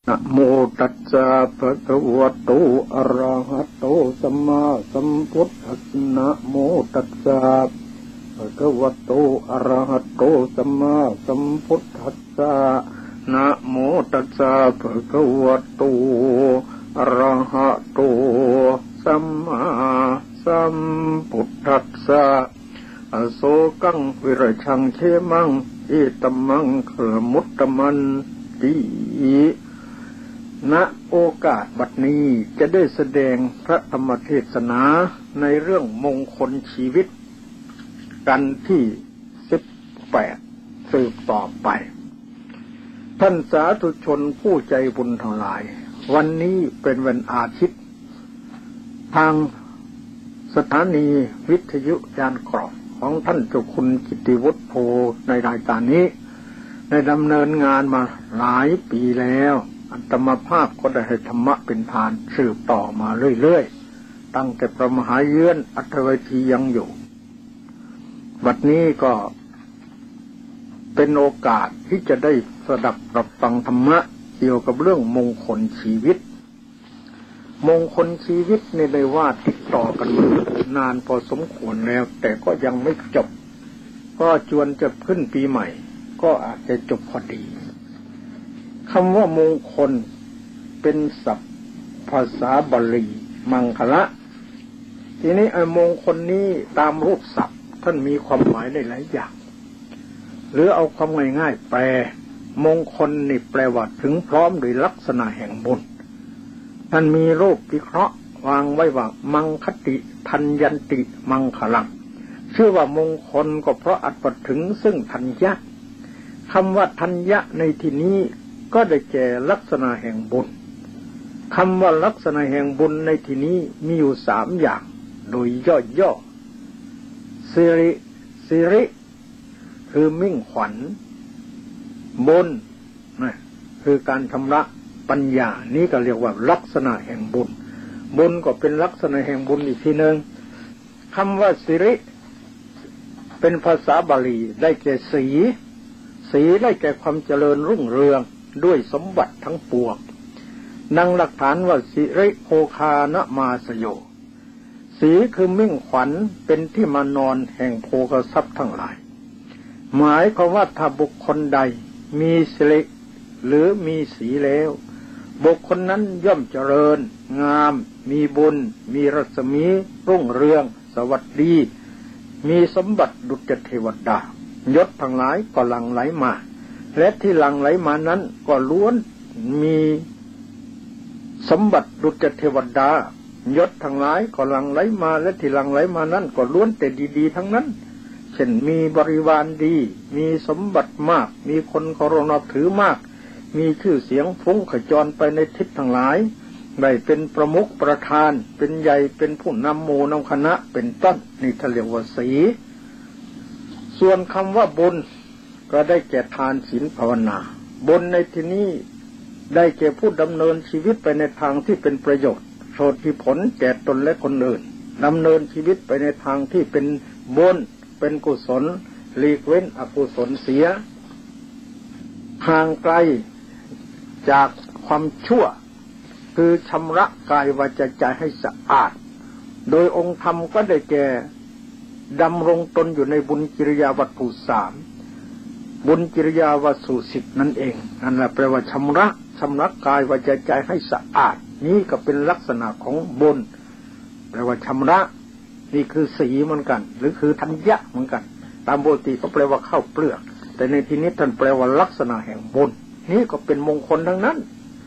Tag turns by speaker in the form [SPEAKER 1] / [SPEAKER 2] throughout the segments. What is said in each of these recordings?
[SPEAKER 1] นะโมตัสสะภะคะวะโตอะระหะโตสัมมาสัมพุทธัสสะนะโมตัสสะภะคะวะโตอะระหะโตสัมมาสัมพุทธัสสะนะโมตัสสะภะคะวะโตอะระหะโตสัมมาสัมพุทธัสสะอโศกังวิรชังเขมังอิตัมมังขมุตตมันติณโอกาสบัดนี้จะได้แสดงพระธรรมเทศนาในเรื่องมงคลชีวิตกันที่18สืบต่อไปท่านสาธุชนผู้ใจบุญทั้งหลายวันนี้เป็นวันอาทิตย์ทางสถานีวิทยุยานเกราะของท่านเจ้าคุณกิตติวุฒิโพในรายการนี้ได้ดำเนินงานมาหลายปีแล้วอัตมาภาพก็ได้ให้ธรรมะเป็นทานสืบต่อมาเรื่อยๆตั้งแต่พระมหาเยือนอัตวิธียังอยู่บัดนี้ก็เป็นโอกาสที่จะได้สดับรับฟังธรรมะเกี่ยวกับเรื่องมงคลชีวิตมงคลชีวิตนี่ได้ว่าติดต่อกันมานานพอสมควรแล้วแต่ก็ยังไม่จบก็จวนจะขึ้นปีใหม่ก็อาจจะจบพอดีคำว่ามงคลเป็นศัพท์ภาษาบาลีมังคละทีนี้ไอ้มงคลนี้ตามรูปศัพท์ท่านมีความหมายได้หลายอย่างหรือเอาความง่ายๆแปลมงคลนี่แปลว่าถึงพร้อมด้วยลักษณะแห่งบุญท่านมีรูปวิเคราะห์วางไว้ว่ามังคติทัญญันติมังคลังชื่อว่ามงคลก็เพราะอัดถึงซึ่งทัญญะคำว่าทัญญะในที่นี้ก็ได้แก่ลักษณะแห่งบุญคำว่าลักษณะแห่งบุญในที่นี้มีอยู่3อย่างโดยย่อๆสิริคือมิ่งขวัญบุญนะคือการชำระปัญญานี้ก็เรียกว่าลักษณะแห่งบุญบุญก็เป็นลักษณะแห่งบุญอีกทีนึงคำว่าสิริเป็นภาษาบาลีได้แก่สีได้แก่ความเจริญรุ่งเรืองด้วยสมบัติทั้งปวงดังหลักฐานว่าสิริโภคานะมาสโยสีคือมิ่งขวัญเป็นที่มานอนแห่งโภคทรัพย์ทั้งหลายหมายความว่าถ้าบุคคลใดมีสิริหรือมีสีแล้วบุคคลนั้นย่อมเจริญงามมีบุญมีรัศมีรุ่งเรืองสวัสดีมีสมบัติดุจเทวดายศทั้งหลายก็หลั่งไหลมาและที่หลั่งไหลมานั้นก็ล้วนมีสมบัติดุจเทวดายศทั้งหลายก็หลั่งไหลมาและที่หลั่งไหลมานั้นก็ล้วนแต่ดีๆทั้งนั้นเช่นมีบริวารดีมีสมบัติมากมีคนเคารพนับถือมากมีชื่อเสียงฟุ้งขจรไปในทิศทั้งหลายได้เป็นประมุขประธานเป็นใหญ่เป็นผู้นำหมู่นำคณะเป็นต้นนี่ท่านเรียกว่าสีส่วนคำว่าบุญก็ได้แก่ทานศีลภาวนาบุญในที่นี้ได้แก่ผู้ดำเนินชีวิตไปในทางที่เป็นประโยชน์โสดที่ผลแก่ตนและคนอื่นดำเนินชีวิตไปในทางที่เป็นบุญเป็นกุศลหลีกเว้นอกุศลเสียห่างไกลจากความชั่วคือชำระกายวาจาใจให้สะอาดโดยองค์ธรรมก็ได้แก่ดำรงตนอยู่ในบุญกิริยาวัตถุ3บุญกิริยาวัตถุ10นั่นเองนั่นแหละแปลว่าชำระกายวาจาใจให้สะอาดนี่ก็เป็นลักษณะของบุญแปลว่าชำระนี่คือสีเหมือนกันหรือคือธัญญะเหมือนกันตามปกติก็แปลว่าข้าวเปลือกแต่ในที่นี้ท่านแปลว่าลักษณะแห่งบุญนี่ก็เป็นมงคลทั้งนั้น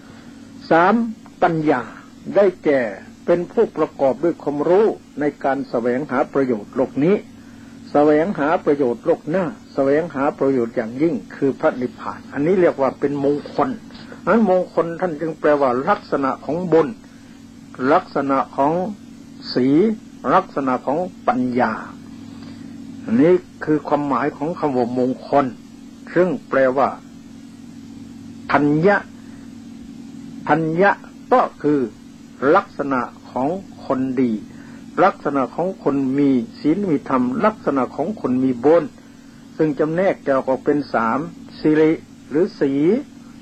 [SPEAKER 1] 3ปัญญาได้แก่เป็นผู้ประกอบด้วยความรู้ในการแสวงหาประโยชน์โลกนี้แสวงหาประโยชน์โลกหน้าแสวงหาประโยชน์อย่างยิ่งคือพระนิพพานอันนี้เรียกว่าเป็นมงคลนั้นมงคลท่านจึงแปลว่าลักษณะของบุญลักษณะของศีลลักษณะของปัญญาอันนี้คือความหมายของคำว่ามงคลซึ่งแปลว่าธัญญะก็คือลักษณะของคนดีลักษณะของคนมีศีลมีธรรมลักษณะของคนมีบุญซึ่งจำแนกแยกออกเป็น3สิริหรือสี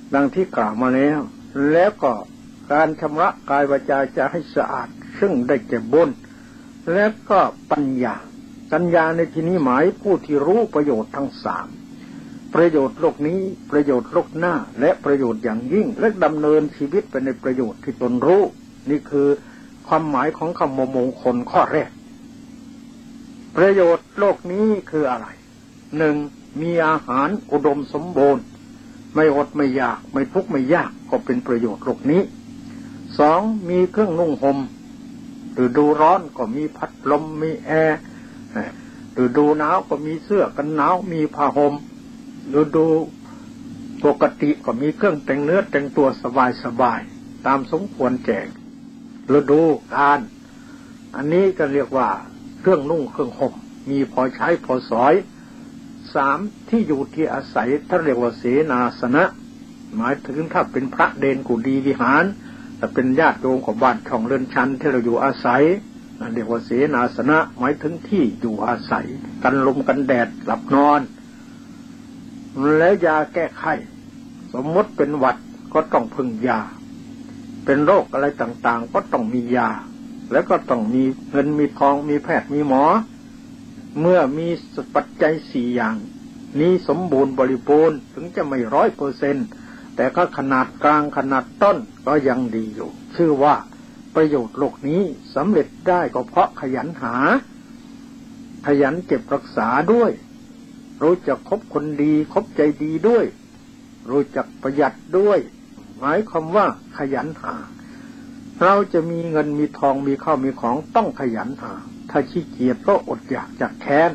[SPEAKER 1] ดังที่กล่าวมาแล้วแล้วก็การชำระกายวาจาจะให้สะอาดซึ่งได้แก่บุญและก็ปัญญาในที่นี้หมายผู้ที่รู้ประโยชน์ทั้งสามประโยชน์โลกนี้ประโยชน์โลกหน้าและประโยชน์อย่างยิ่งและดำเนินชีวิตไปในประโยชน์ที่ตนรู้นี่คือความหมายของคำมงคลข้อแรกประโยชน์โลกนี้คืออะไรหนึ่งมีอาหารอุดมสมบูรณ์ไม่อดไม่อยากไม่ทุกข์ไม่ยากก็เป็นประโยชน์โลกนี้สองมีเครื่องนุ่งห่มฤดูร้อนก็มีพัดลมมีแอร์ฤดูหนาวก็มีเสื้อกันหนาวมีผ้าห่มฤดูปกติก็มีเครื่องแต่งเนื้อแต่งตัวสบายๆตามสมควรแก่ฤดูกาลอันนี้ก็เรียกว่าเครื่องนุ่งเครื่องห่มมีพอใช้พอสอยสามที่อยู่ที่อาศัยท่านเรียกว่าเสนาสนะหมายถึงถ้าเป็นพระเดนกุฏิวิหารแต่เป็นญาติโยมของบ้านช่องเรือนชั้นที่เราอยู่อาศัยนั่นเรียกว่าเสนาสนะหมายถึงที่อยู่อาศัยกันลมกันแดดหลับนอนแล้วยาแก้ไขสมมติเป็นหวัดก็ต้องพึ่งยาเป็นโรคอะไรต่างๆก็ต้องมียาแล้วก็ต้องมีเงินมีทองมีแพทย์มีหมอเมื่อมีปัจจัยสี่อย่างนี้สมบูรณ์บริบูรณ์ถึงจะไม่100%แต่ก็ขนาดกลางขนาดต้นก็ยังดีอยู่ชื่อว่าประโยชน์โลกนี้สำเร็จได้ก็เพราะขยันหาขยันเก็บรักษาด้วยรู้จักคบคนดีคบใจดีด้วยรู้จักประหยัดด้วยหมายความว่าขยันหาเราจะมีเงินมีทองมีข้าวมีของต้องขยันหาถ้าขี้เกียจก็อดอยากจากแค้น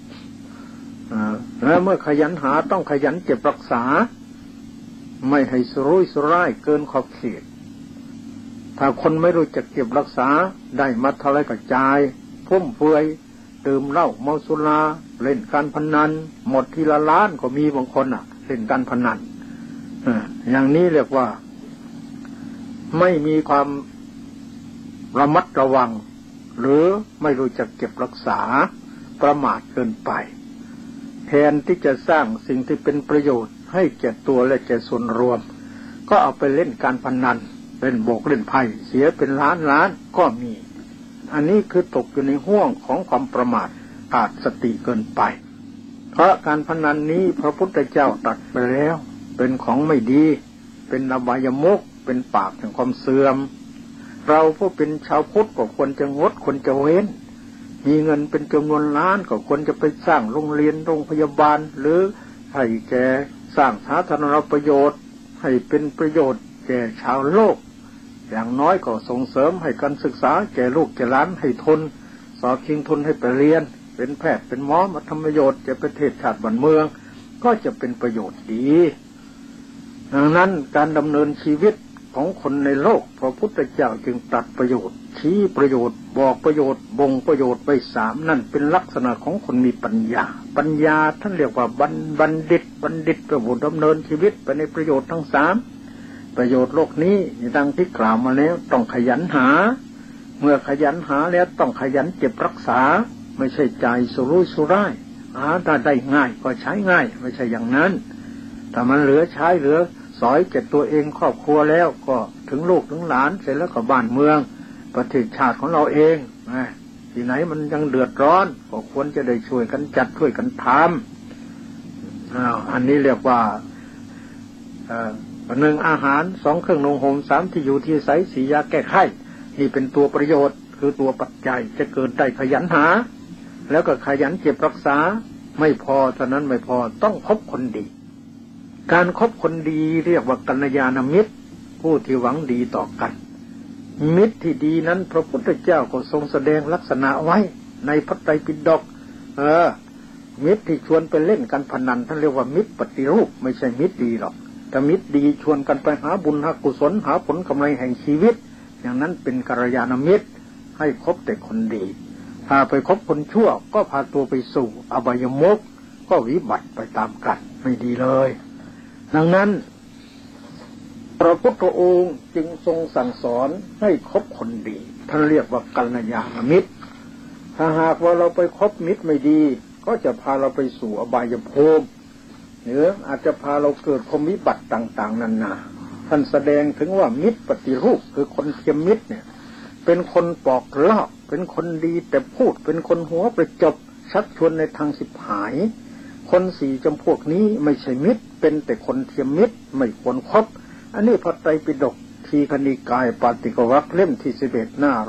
[SPEAKER 1] แล้วเมื่อขยันหาต้องขยันเก็บรักษาไม่ให้สุรุ่ยสุร่ายเกินขอบเขตถ้าคนไม่รู้จักเก็บรักษาได้มาเท่าไรก็จ่ายฟุ่มเฟือยดื่มเหล้าเมาสุราเล่นการพนันหมดทีละล้านก็มีบางคนเล่นการพนันอย่างนี้เรียกว่าไม่มีความระมัดระวังหรือไม่รู้จักเก็บรักษาประมาทเกินไปแทนที่จะสร้างสิ่งที่เป็นประโยชน์ให้แก่ตัวและแก่ส่วนรวมก็เอาไปเล่นการพนันเล่นโบกเล่นไพ่เสียเป็นล้านก็มีอันนี้คือตกอยู่ในห่วงของความประมาทขาดสติเกินไปเพราะการพนันนี้พระพุทธเจ้าตรัสไปแล้วเป็นของไม่ดีเป็นอบายมุขเป็นปากแห่งความเสื่อมเราผู้เป็นชาวพุทธก็ควรจะงดควรจะเว้นมีเงินเป็นจำนวนล้านก็ควรจะไปสร้างโรงเรียนโรงพยาบาลหรือให้แก่สร้างสาธารณประโยชน์ให้เป็นประโยชน์แก่ชาวโลกอย่างน้อยก็ส่งเสริมให้การศึกษาแก่ลูกแก่หลานให้ทุนสอบชิงทุนให้ไปเรียนเป็นแพทย์เป็นหมอมาทำประโยชน์แก่ประเทศชาติบ้านเมืองก็จะเป็นประโยชน์ดีดังนั้นการดำเนินชีวิตของคนในโลกพระพุทธเจ้าจึงตรัสประโยชน์ชี้ประโยชน์บอกประโยชน์บ่งประโยชน์ไว้3นั่นเป็นลักษณะของคนมีปัญญาท่านเรียกว่าบัณฑิตประผู้ดำเนินชีวิตไปในประโยชน์ทั้ง3ประโยชน์โลกนี้ดังที่กล่าวมาแล้วต้องขยันหาเมื่อขยันหาแล้วต้องขยันเก็บรักษาไม่ใช่ใจสุรุ่ยสุร่ายหาได้ง่ายก็ใช้ง่ายไม่ใช่อย่างนั้นถ้ามันเหลือใช้เหลือสอยเก็บตัวเองครอบครัวแล้วก็ถึงลูกถึงหลานเสร็จแล้วก็บ้านเมืองประเทศชาติของเราเองที่ไหนมันยังเดือดร้อนก็ควรจะได้ช่วยกันจัดช่วยกันทำอันนี้เรียกว่า1อาหาร2เครื่องนุ่งห่ม3ที่อยู่ที่อาศัย4ยาแก้ไขนี่เป็นตัวประโยชน์คือตัวปัจจัยจะเกิดได้ขยันหาแล้วก็ขยันเก็บรักษาไม่พอเท่านั้นไม่พอต้องคบคนดีการคบคนดีเรียกว่ากัลยาณมิตรผู้ที่หวังดีต่อกันมิตรที่ดีนั้นพระพุทธเจ้าก็ทรงแสดงลักษณะไว้ในพระไตรปิฎกมิตรที่ชวนไปเล่นการพนันท่านเรียกว่ามิตรปฏิรูปไม่ใช่มิตรดีหรอกแต่มิตรดีชวนกันไปหาบุญหากุศลหาผลกำไรแห่งชีวิตอย่างนั้นเป็นกัลยาณมิตรให้คบแต่คนดีถ้าไปคบคนชั่วก็พาตัวไปสู่อบายมุขก็วิบัติไปตามกันไม่ดีเลยดังนั้นพระพุทธองค์จึงทรงสั่งสอนให้คบคนดีท่านเรียกว่ากัลยาณมิตรถ้าหากว่าเราไปคบมิตรไม่ดีก็จะพาเราไปสู่อบายภูมิหรืออาจจะพาเราเกิดความวิบัติต่างๆนานาท่านแสดงถึงว่ามิตรปฏิรูปคือคนเทียมมิตรเนี่ยเป็นคนปอกลอกเป็นคนดีแต่พูดเป็นคนหัวประจบชักชวนในทางสิบหายคนสี่จำพวกนี้ไม่ใช่มิตรเป็นแต่คนเทียมมิตรไม่ควรคบอันนี้พระไตรปิฎกทีฆนิกายปาติกวรรคเล่มที่11หน้า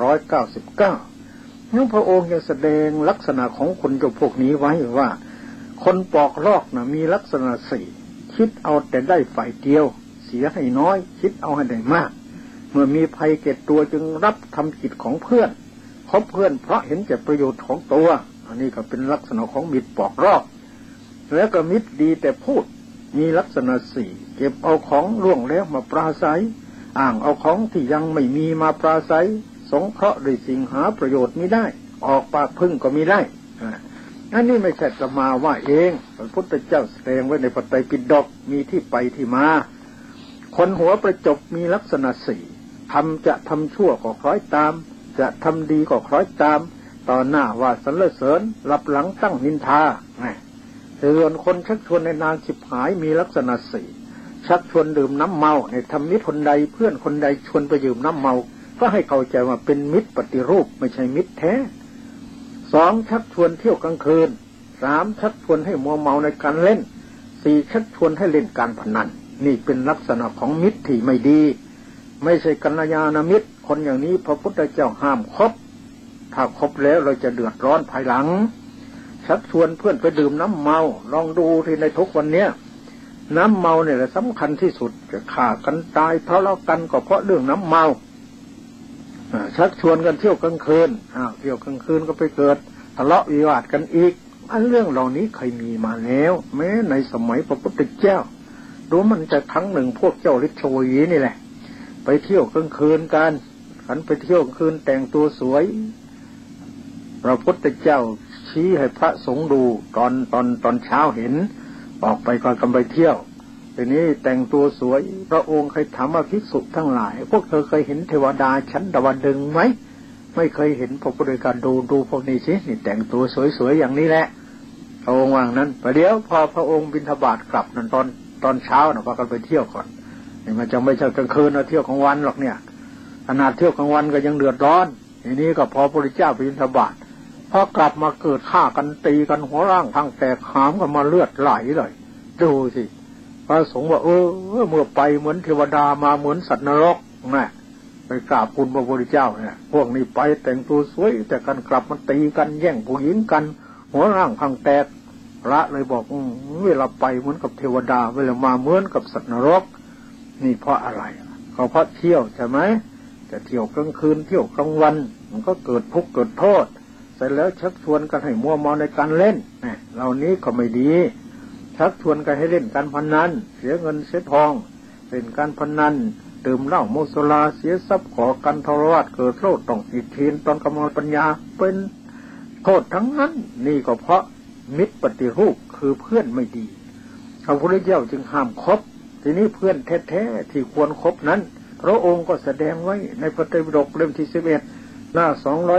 [SPEAKER 1] 199นี่พระองค์ยังแสดงลักษณะของคนจำพวกนี้ไว้ว่าคนปอกลอกนะมีลักษณะสี่คิดเอาแต่ได้ฝ่ายเดียวเสียให้น้อยคิดเอาให้ได้มากเมื่อมีภัยเกิดตัวจึงรับทำกิจของเพื่อนคบเพื่อนเพราะเห็นแก่ประโยชน์ของตัวอันนี้ก็เป็นลักษณะของมิตรปอกลอกแล้วก็มิตรดีแต่พูดมีลักษณะสี่เก็บเอาของล่วงแล้วมาปราศัยอ้างเอาของที่ยังไม่มีมาปราศัยสงเคราะห์ด้วยสิ่งหาประโยชน์ไม่ได้ออกปากพึ่งก็มีได้อันนี้ไม่ใช่จะมาว่าเองพระพุทธเจ้าแสดงไว้ในพระไตรปิฎกมีที่ไปที่มาคนหัวประจบมีลักษณะสี่จะทำชั่วก็คล้อยตามจะทำดีก็คล้อยตามต่อหน้าว่าสรรเสริญรับหลังตั้งนินทาส่วนคนชักชวนในนางสิบหายมีลักษณะสี่ชักชวนดื่มน้ำเมาให้ทำมิตรคนใดเพื่อนคนใดชวนไปดื่มน้ำเมาก็ให้เข้าใจว่าเป็นมิตรปฏิรูปไม่ใช่มิตรแท้สองชักชวนเที่ยวกลางคืนสามชักชวนให้มัวเมาในการเล่นสี่ชักชวนให้เล่นการพนันนี่เป็นลักษณะของมิตรที่ไม่ดีไม่ใช่กัลยาณมิตรคนอย่างนี้พระพุทธเจ้าห้ามคบถ้าคบแล้วเราจะเดือดร้อนภายหลังชักชวนเพื่อนไปดื่มน้ำเมาลองดูที่ในทุกวันเนี้ยน้ำเมาเนี่ยแหละสำคัญที่สุดจะฆ่ากันตายทะเลาะกันก็เพราะเรื่องน้ำเมาชักชวนกันเที่ยวกลางคืนเที่ยวกลางคืนก็ไปเกิดทะเลาะวิวาทกันอีกอันเรื่องเหล่านี้เคยมีมาแล้วแม้ในสมัยพระพุทธเจ้าดูมันจะครั้งหนึ่งพวกเจ้าฤทธิ์ชวีนี่แหละไปเที่ยวกลางคืนกันขันไปเที่ยวกลางคืนแต่งตัวสวยพระพุทธเจ้าชี้ให้พระสงฆ์ดูตอนเช้าเห็นออกไปก่อนกันไปเที่ยวทีนี้แต่งตัวสวยพระองค์เคยถามว่าภิกษุทั้งหลายพวกเธอเคยเห็นเทวดาชั้นดาวดึงไหมไม่เคยเห็นพระพุทธการดูพวกนี้สินี่แต่งตัวสวยๆอย่างนี้แหละพระองค์วางนั้นประเดี๋ยวพอพระองค์บิณฑบาตกลับนั่นตอนเช้านะพากันไปเที่ยวก่อนนี่มันจะไม่ใช่กลางคืนนะเที่ยวกลางวันหรอกเนี่ยขนาดเที่ยวกลางวันก็ยังเดือดร้อนทีนี้ก็พอพระพุทธเจ้าไปบิณฑบาตพอกลับมาเกิดฆ่ากันตีกันหัวร่างทางแตกหามกันมาเลือดไหลเลยดูสิพระสงฆ์ว่าเมื่อไปเหมือนเทวดามาเหมือนสัตว์นรกนะไปกราบคุณพระพุทธเจ้าเนี่ยพวกนี้ไปแต่งตัวสวยแต่กันกลับมาตีกันแย่งผู้หญิงกันหัวร่างทางแตกพระเลยบอกเวลาไปเหมือนกับเทวดาเวลามาเหมือนกับสัตว์นรกนี่เพราะอะไรเขาเพราะเที่ยวใช่ไหมแต่เที่ยวกลางคืนเที่ยวกลางวันมันก็เกิดทุกข์เกิดโทษเสร็จแล้วชักชวนกันให้มัวเมาในการเล่นเหล่านี้ก็ไม่ดีชักชวนกันให้เล่นการพนันเสียเงินเสียทองเล่นการพนันดื่มเหล้าโมโซลาเสียทรัพย์ขอกันทรวาสเกิดโทษต้องอิทธินตอนกำลังปัญญาเป็นโทษทั้งนั้นนี่ก็เพราะมิตรปฏิรูปคือเพื่อนไม่ดีพระพุทธเจ้าจึงห้ามคบทีนี้เพื่อนแท้ๆที่ควรคบนั้นพระองค์ก็แสดงไว้ในพระไตรปิฎกเล่มที่11หน้า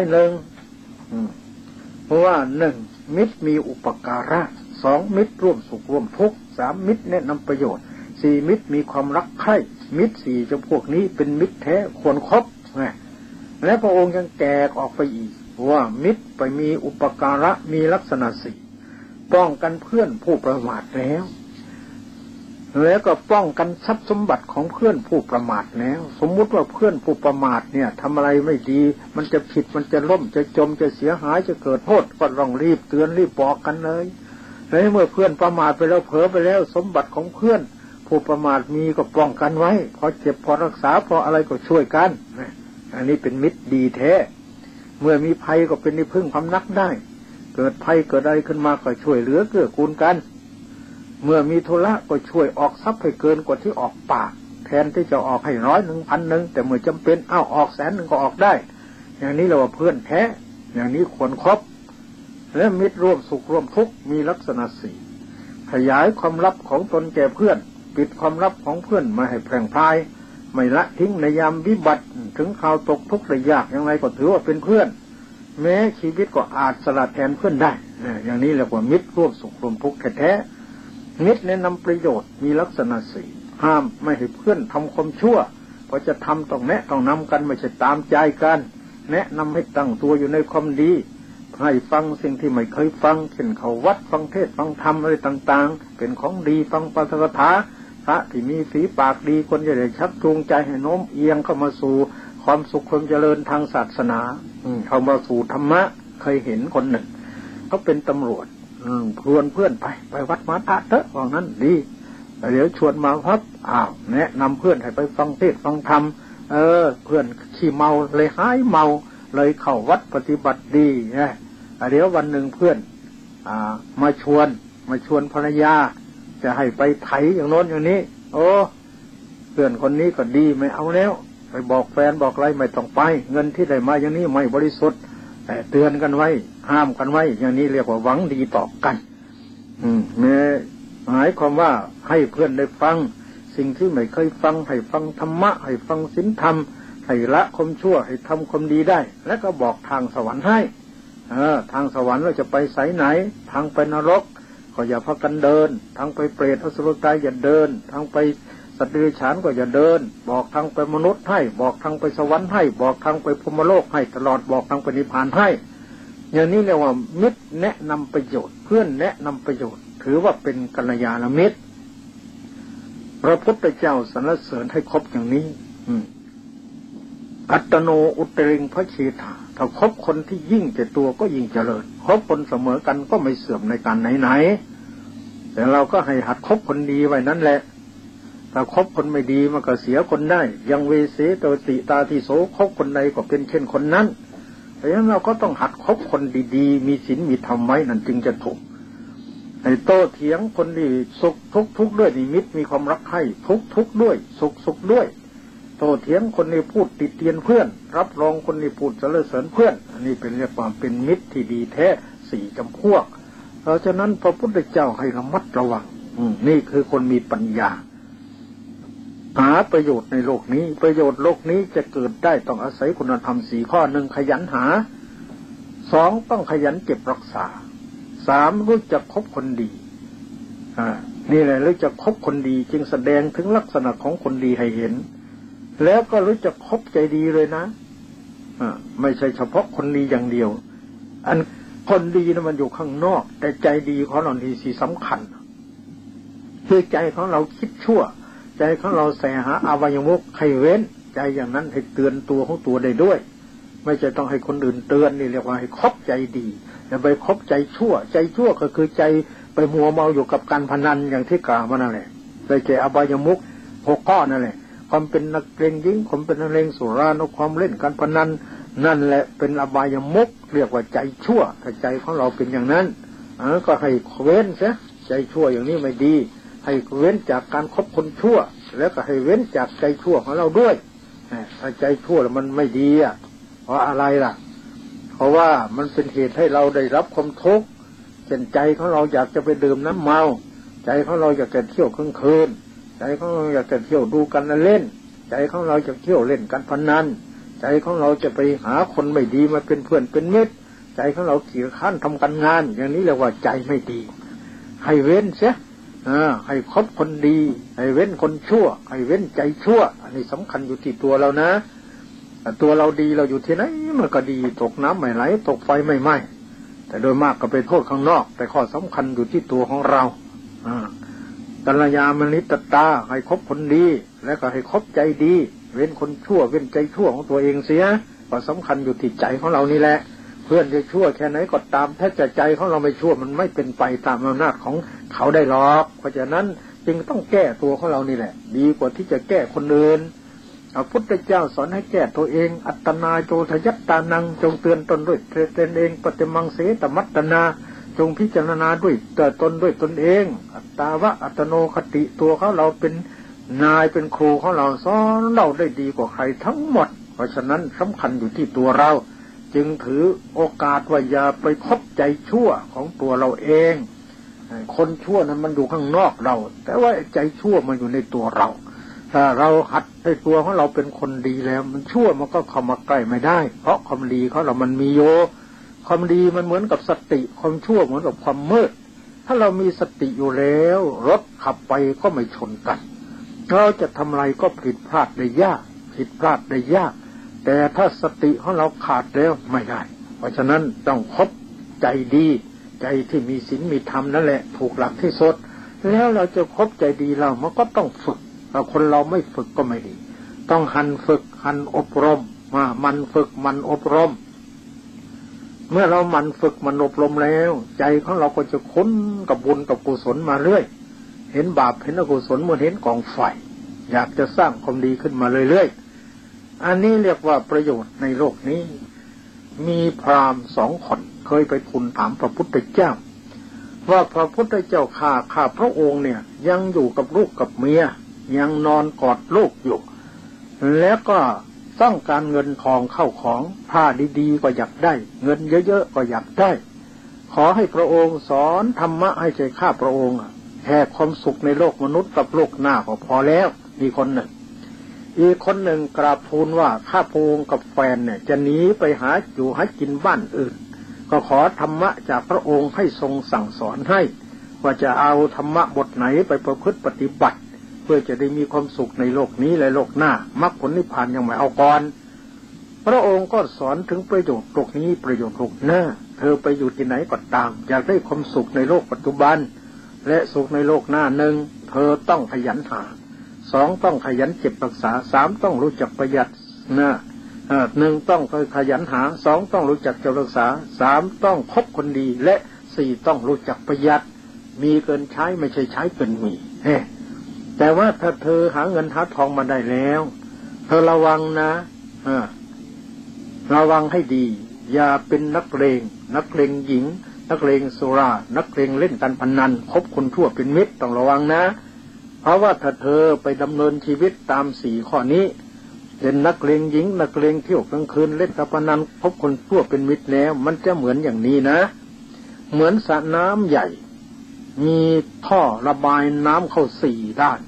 [SPEAKER 1] 201เพราะว่า1มิตรมีอุปการะ2มิตรร่วมสุขร่วมทุกข์3มิตรแนะนำประโยชน์4มิตรมีความรักใคร่มิตร4จำพวกนี้เป็นมิตรแท้ควรคบและพระองค์ยังแตกออกไปอีกว่ามิตรไปมีอุปการะมีลักษณะ4ป้องกันเพื่อนผู้ประมาทแล้วก็ป้องกันทรัพย์สมบัติของเพื่อนผู้ประมาทแล้วสมมุติว่าเพื่อนผู้ประมาทเนี่ยทำอะไรไม่ดีมันจะผิดมันจะล่มจะจมจะเสียหายจะเกิดโทษก็ต้องรีบเตือนรีบบอกกันเลยแล้วเมื่อเพื่อนประมาทไปแล้วเผลอไปแล้วสมบัติของเพื่อนผู้ประมาทมีก็ป้องกันไว้พอเจ็บพอรักษาพออะไรก็ช่วยกันอันนี้เป็นมิตรดีแท้เมื่อมีภัยก็เป็นที่พึ่งพำนักได้เกิดภัยเกิดอะไรขึ้นมาก็ช่วยเหลือเกื้อกูลกันเมื่อมีธุระก็ช่วยออกทรัพย์ให้เกินกว่าที่ออกปากแทนที่จะออกให้100 1,000 1แต่เมื่อจำเป็นออก100,000ก็ออกได้อย่างนี้เราว่าเพื่อนแท้อย่างนี้ควรคบและมิตรร่วมสุขร่วมทุกข์มีลักษณะ4ขยายความลับของตนแก่เพื่อนปิดความลับของเพื่อนไม่ให้แพร่งพรายไม่ละทิ้งในยามวิบัติถึงข่าวตกทุกข์ได้ยากอย่างไรก็ถือว่าเป็นเพื่อนแม้ชีวิตก็อาจสละแทนเพื่อนได้อย่างนี้เรียกว่ามิตรร่วมสุขร่วมทุกข์แท้มิตรแนะนำประโยชน์มีลักษณะสี่ห้ามไม่ให้เพื่อนทำความชั่วพอจะทำต้องแนะต้องนำกันไม่ใช่ตามใจกันแนะนำให้ตั้งตัวอยู่ในความดีให้ฟังสิ่งที่ไม่เคยฟังเช่นเขาวัดฟังเทศฟังธรรมอะไรต่างๆเป็นของดีฟังปาฐกถาพระที่มีฝีปากดีคนจะได้ชักจูงใจให้โน้มเอียงเข้ามาสู่ความสุขความเจริญทางศาสนาเข้ามาสู่ธรรมะเคยเห็นคนหนึ่งเขาเป็นตำรวจชวนเพื่อนไปวัดมาตะเถอะว่างั้นดีเดี๋ยวชวนมาครับแนะนำเพื่อนให้ไปฟังเทศฟังธรรมเพื่อนขี้เมาเลยหายเมาเลยเข้าวัดปฏิบัติดีนะเดี๋ยววันหนึ่งเพื่อนมาชวนภรรยาจะให้ไปไถอย่างโน้นอย่างนี้โอ้เพื่อนคนนี้ก็ดีไม่เอาแล้วไปบอกแฟนบอกอะไรไม่ต้องไปเงินที่ได้มาอย่างนี้ไม่บริสุทธิ์แต่เตือนกันไว้ห้ามกันไว้อย่างนี้เรียกว่าหวังดีต่อกันหมายความว่าให้เพื่อนได้ฟังสิ่งที่ไม่เคยฟังให้ฟังธรรมะให้ฟังศีลธรรมให้ละความชั่วให้ทำความดีได้และก็บอกทางสวรรค์ให้ทางสวรรค์เราจะไปไสไหนทางไปนรกก็อย่าพากันเดินทางไปเปรตอสุรกายอย่าเดินทางไปสัตว์เดรัจฉานก็อย่าเดินบอกทางไปมนุษย์ให้บอกทางไปสวรรค์ให้บอกทางไปพรหมโลกให้ตลอดบอกทางไปนิพพานให้อย่างนี้เรียกว่ามิตรแนะนำประโยชน์เพื่อนแนะนำประโยชน์ถือว่าเป็นกัลยาณมิตรพระพุทธเจ้าสรรเสริญให้ครบอย่างนี้อัตโนอุตริงพระเชษฐาถ้าคบคนที่ยิ่งแต่ตัวก็ยิ่งเจริญคบคนเสมอกันก็ไม่เสื่อมในการไหนๆแต่เราก็ให้หัดคบคนดีไว้นั่นแหละถ้าคบคนไม่ดีมันก็เสียคนได้ยังเวเสตติตาทิโสคบคนใดก็เป็นเช่นคนนั้นเพราะฉะนั้นเราก็ต้องหัดคบคนดีๆมีศีลมีธรรมไว้นั่นจึงจะถูกให้โต้เถียงคนที่สุขทุกข์ด้วยนิมิตมีความรักให้ทุกข์ด้วยสุขด้วยโต้เถียงคนที่พูดติเตียนเพื่อนรับรองคนที่พูดสรรเสริญเพื่อนอันนี้เป็นเรียกว่าเป็นมิตรที่ดีแท้สี่จำพวกเพราะฉะนั้นพระพุทธเจ้าให้ระมัดระวังนี่คือคนมีปัญญาหาประโยชน์ในโลกนี้ประโยชน์โลกนี้จะเกิดได้ต้องอาศัยคุณธรรมสี่ข้อหนึ่งขยันหาสองต้องขยันเก็บรักษาสามรู้จักคบคนดีนี่แหละรู้จักคบคนดีจึงแสดงถึงลักษณะของคนดีให้เห็นแล้วก็รู้จักคบใจดีเลยนะไม่ใช่เฉพาะคนดีอย่างเดียวอันคนดีนะมันอยู่ข้างนอกแต่ใจดีของเราที่สิสำคัญคือใจของเราคิดชั่วใจของเราแสหาอวัยมุขให้เว้นใจอย่างนั้นให้เตือนตัวของตัวได้ด้วยไม่ใช่ต้องให้คนอื่นเตือนนี่เรียกว่าให้คบใจดีอย่าไปคบใจชั่วใจชั่วก็คือใจไปมัวเมาอยู่กับการพนันอย่างที่กล่าวมานั่นแหละได้แก่อบายมุข6 ข้อนั่นแหละความเป็นนักเลงยิ่งความเป็นนักเลงสุรานุความเล่นการพนันนั่นแหละเป็นอบายมุขเรียกว่าใจชั่วถ้าใจของเราเป็นอย่างนั้นก็ให้เว้นเสียใจชั่วอย่างนี้ไม่ดีให้เว้นจากการคบคนชั่วแล้วก็ให้เว้นจากใจชั่วของเราด้วยถ้าใจชั่วแล้วมันไม่ดีเพราะอะไรล่ะเพราะว่ามันเป็นเหตุให้เราได้รับความทุกข์เช่นใจของเราอยากจะไปดื่มน้ำเมาใจของเราอยากจะเที่ยวกลางคืนใจของเราอยากจะเที่ยวดูกันเล่นใจของเราจะเที่ยวเล่นการพนันใจของเราจะไปหาคนไม่ดีมาเป็นเพื่อนเป็นมิตรใจของเราเกียจคร้านทำการงานอย่างนี้เรียกว่าใจไม่ดีให้เว้นเสียให้คบคนดีให้เว้นคนชั่วให้เว้นใจชั่วอันนี้สำคัญอยู่ที่ตัวเรานะตัวเราดีเราอยู่ที่ไหนมันก็ดีตกน้ำไม่ไหลตกไฟไม่ไหม้แต่โดยมากก็ไปโทษข้างนอกแต่ข้อสำคัญอยู่ที่ตัวของเรากัลยาณมิตรตาให้คบคนดีและก็ให้คบใจดีเว้นคนชั่วเว้นใจชั่วของตัวเองเสียก็สำคัญอยู่ที่ใจของเรานี่แหละเพื่อนจะชั่วแค่ไหนก็ตามถ้าใจของเราไม่ชั่วมันไม่เป็นไปตามอำนาจของเขาได้หรอกเพราะฉะนั้นจึงต้องแก้ตัวของเรานี่แหละดีกว่าที่จะแก้คนอื่นพระพุทธเจ้าสอนให้แก้ตัวเองอัตตนาโจทยัตตานังจงเตือนตนด้วยตนเองปฏิมังเสตมัตตนาจงพิจารณาด้วยตนด้วยตนเองอัตตาวะอัตโนคติตัวเขาเราเป็นนายเป็นครูของเราสอนเราได้ดีกว่าใครทั้งหมดเพราะฉะนั้นสำคัญอยู่ที่ตัวเราจึงถือโอกาสว่าอย่าไปคบใจชั่วของตัวเราเองคนชั่วนั้นมันอยู่ข้างนอกเราแต่ว่าใจชั่วมันอยู่ในตัวเราถ้าเราหัดให้ตัวของเราเป็นคนดีแล้วมันชั่วมันก็เข้ามาใกล้ไม่ได้เพราะความดีของเรามันมีโยความดีมันเหมือนกับสติความชั่วเหมือนกับความมืดถ้ถ้าเรามีสติอยู่แล้วรถขับไปก็ไม่ชนกันเราจะทำอะไรก็ผิดพลาดได้ยากแต่ถ้าสติของเราขาดแล้วไม่ได้เพราะฉะนั้นต้องคบใจดีใจที่มีศีลมีธรรมนั่นแหละถูกหลักที่สุดแล้วเราจะคบใจดีเรามันก็ต้องฝึกคนเราไม่ฝึกก็ไม่ดีต้องหันฝึกหันอบรมมันฝึกมันอบรมเมื่อเรามันฝึกมันอบรมแล้วใจของเราก็จะคุ้นกับบุญกับกุศลมาเรื่อยเห็นบาปเห็นอกุศลเหมือนเห็นกองไฟอยากจะสร้างความดีขึ้นมาเรื่อยๆอันนี้เรียกว่าประโยชน์ในโลกนี้มีพราหมณ์2 คนเคยไปทูลถามพระพุทธเจ้าว่าพระพุทธเจ้าข้าพระองค์เนี่ยยังอยู่กับลูกกับเมียยังนอนกอดลูกอยู่แล้วก็ต้องการเงินทองเข้าของผ้าดีๆก็อยากได้เงินเยอะๆก็อยากได้ขอให้พระองค์สอนธรรมะให้ใจข้าพระองค์แค่ความสุขในโลกมนุษย์กับโลกหน้าก็พอแล้วมีคนหนึ่งอีกคนหนึ่งกราบทูลว่าข้าพระองค์กับแฟนเนี่ยจะหนีไปหาอยู่หากินบ้านอื่นก็ขอธรรมะจากพระองค์ให้ทรงสั่งสอนให้ว่าจะเอาธรรมะบทไหนไปประพฤติปฏิบัติเพื่อจะได้มีความสุขในโลกนี้และโลกหน้ามรรคผลนิพพานยังไม่เอาก่อนพระองค์ก็สอนถึงประโยชน์โลกนี้ประโยชน์โลกหน้าเธอไปอยู่ที่ไหนก็ตามอยากได้ความสุขในโลกปัจจุบันและสุขในโลกหน้า1เธอต้องขยันหา2ต้องขยันเก็บรักษา3ต้องรู้จักประหยัด1ต้องขยันหา2ต้องรู้จักเก็บรักษา3ต้องคบคนดีและ4ต้องรู้จักประหยัดมีเกินใช้ไม่ใช่ใช้เกินมีแต่ว่าถ้าเธอหาเงินหาทองมาได้แล้วเธอระวังนะระวังให้ดีอย่าเป็นนักเลงหญิงนักเลงสุรานักเลงเล่นการพนันคบคนชั่วเป็นมิตรต้องระวังนะเพราะว่าถ้าเธอไปดำเนินชีวิตตาม4 ข้อนี้เป็นนักเลงหญิงนักเลงเที่ยวกลางคืนเล่นการพนันคบคนชั่วเป็นมิตรแล้วมันจะเหมือนอย่างนี้นะเหมือนสระน้ำใหญ่มีท่อระบายน้ำเข้า4 ด้าน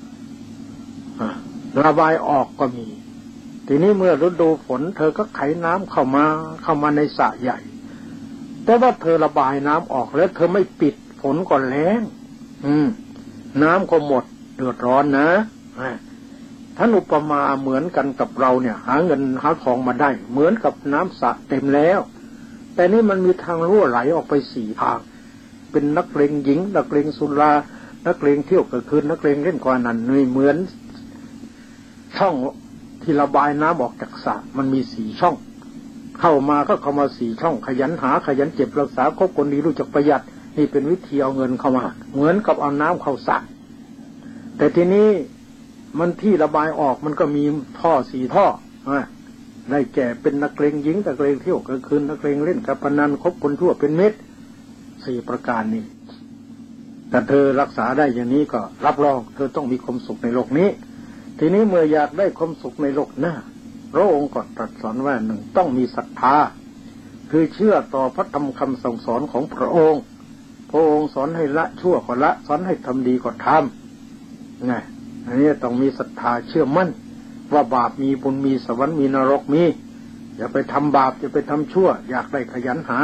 [SPEAKER 1] ระบายออกก็มีทีนี้เมื่อฤดูฝนเธอก็ไขน้ำเข้ามาในสระใหญ่แต่ว่าเธอระบายน้ำออกแล้วเธอไม่ปิดฝนก็แล้งน้ำก็หมดเดือดร้อนนะท่านอุปมาเหมือนกันกับเราเนี่ยหาเงินหาทองมาได้เหมือนกับน้ำสระเต็มแล้วแต่นี่มันมีทางรั่วไหลออกไป4 ทางเป็นนักเลงหญิงนักเลงสุรานักเลงเที่ยวกลางคืนนักเลงเล่นการพนันนี่เหมือนช่องที่ระบายน้ำออกจากสระมันมี4 ช่องเข้ามามา4 ช่องขยันหาขยันเก็บรักษาคบคนดีรู้จักประหยัดนี่เป็นวิธีเอาเงินเข้ามาเหมือนกับเอาน้ำเข้าสระแต่ทีนี้มันที่ระบายออกมันก็มีท่อ4 ท่อได้แก่เป็นนักเลงหญิงนักเลงเที่ยวกลางคืนนักเลงเล่นการพนันคบคนชั่วเป็นมิตร4 ประการนี้แต่เธอรักษาได้อย่างนี้ก็รับรองเธอต้องมีความสุขในโลกนี้ทีนี้เมื่ออยากได้ความสุขในโลกหน้าพระองค์ก็ตรัสสอนว่า1ต้องมีศรัทธาคือเชื่อต่อพระธรรมคำสั่งสอนของพระองค์สอนให้ละชั่วก็ละสอนให้ทำดีก็ทำอันนี้ต้องมีศรัทธาเชื่อมั่นว่าบาปมีบุญมีสวรรค์มีนรกมีอย่าไปทำบาปอย่าไปทำชั่วอยากได้ขยันหา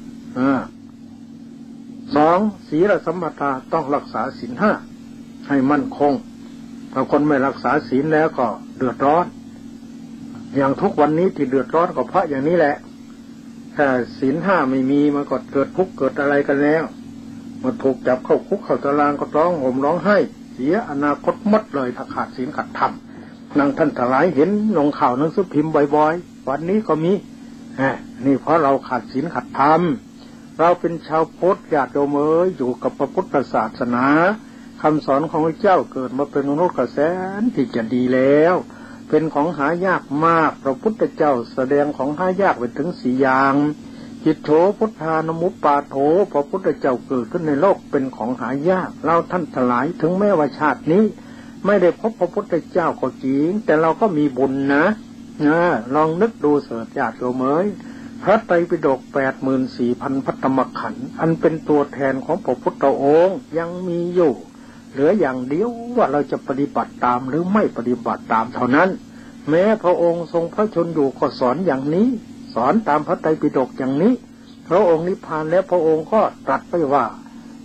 [SPEAKER 1] 2ศีลสัมปทาต้องรักษาศีล 5ให้มั่นคงถ้าคนไม่รักษาศีลแล้วก็เดือดร้อนอย่างทุกวันนี้ที่เดือดร้อนก็เพราะอย่างนี้แหละถ้าศีล 5ไม่มีมันก็เกิดทุกข์เกิดอะไรกันแล้วมันถูกจับเข้าคุกเข้าตารางก็ร้องห่มร้องไห้เสียอนาคตหมดเลยถ้าขาดศีลขาดธรรมนั่งท่านทั้งหลายเห็นลงข่าวหนังสือพิมพ์บ่อยๆวันนี้ก็มีนี่เพราะเราขาดศีลขาดธรรมเราเป็นชาวพุทธญาติโยมอยู่กับพระพุทธศาสนาคำสอนของพระเจ้าเกิดมาเป็นมนุษย์กระแสนที่จะดีแล้วเป็นของหายากมากพระพุทธเจ้าแสดงของหายากไปถึง4 อย่างจิตโธพุทธานมุปปาโถพระพุทธเจ้าเกิดขึ้นในโลกเป็นของหายากเราท่านทั้งหลายถึงแม้ว่าชาตินี้ไม่ได้พบพระพุทธเจ้าก็จริงแต่เราก็มีบุญนะลองนึกดูเถิดญาติโยมพระไตรปิฎก 84,000 พระธรรมขันธ์อันเป็นตัวแทนของพระพุทธองค์ยังมีอยู่เหลืออย่างเดียวว่าเราจะปฏิบัติตามหรือไม่ปฏิบัติตามเท่านั้นแม้พระองค์ทรงพระชนอยู่ก็สอนอย่างนี้สอนตามพระไตรปิฎกอย่างนี้พระองค์นิพพานแล้วพระองค์ก็ตรัสไปว่า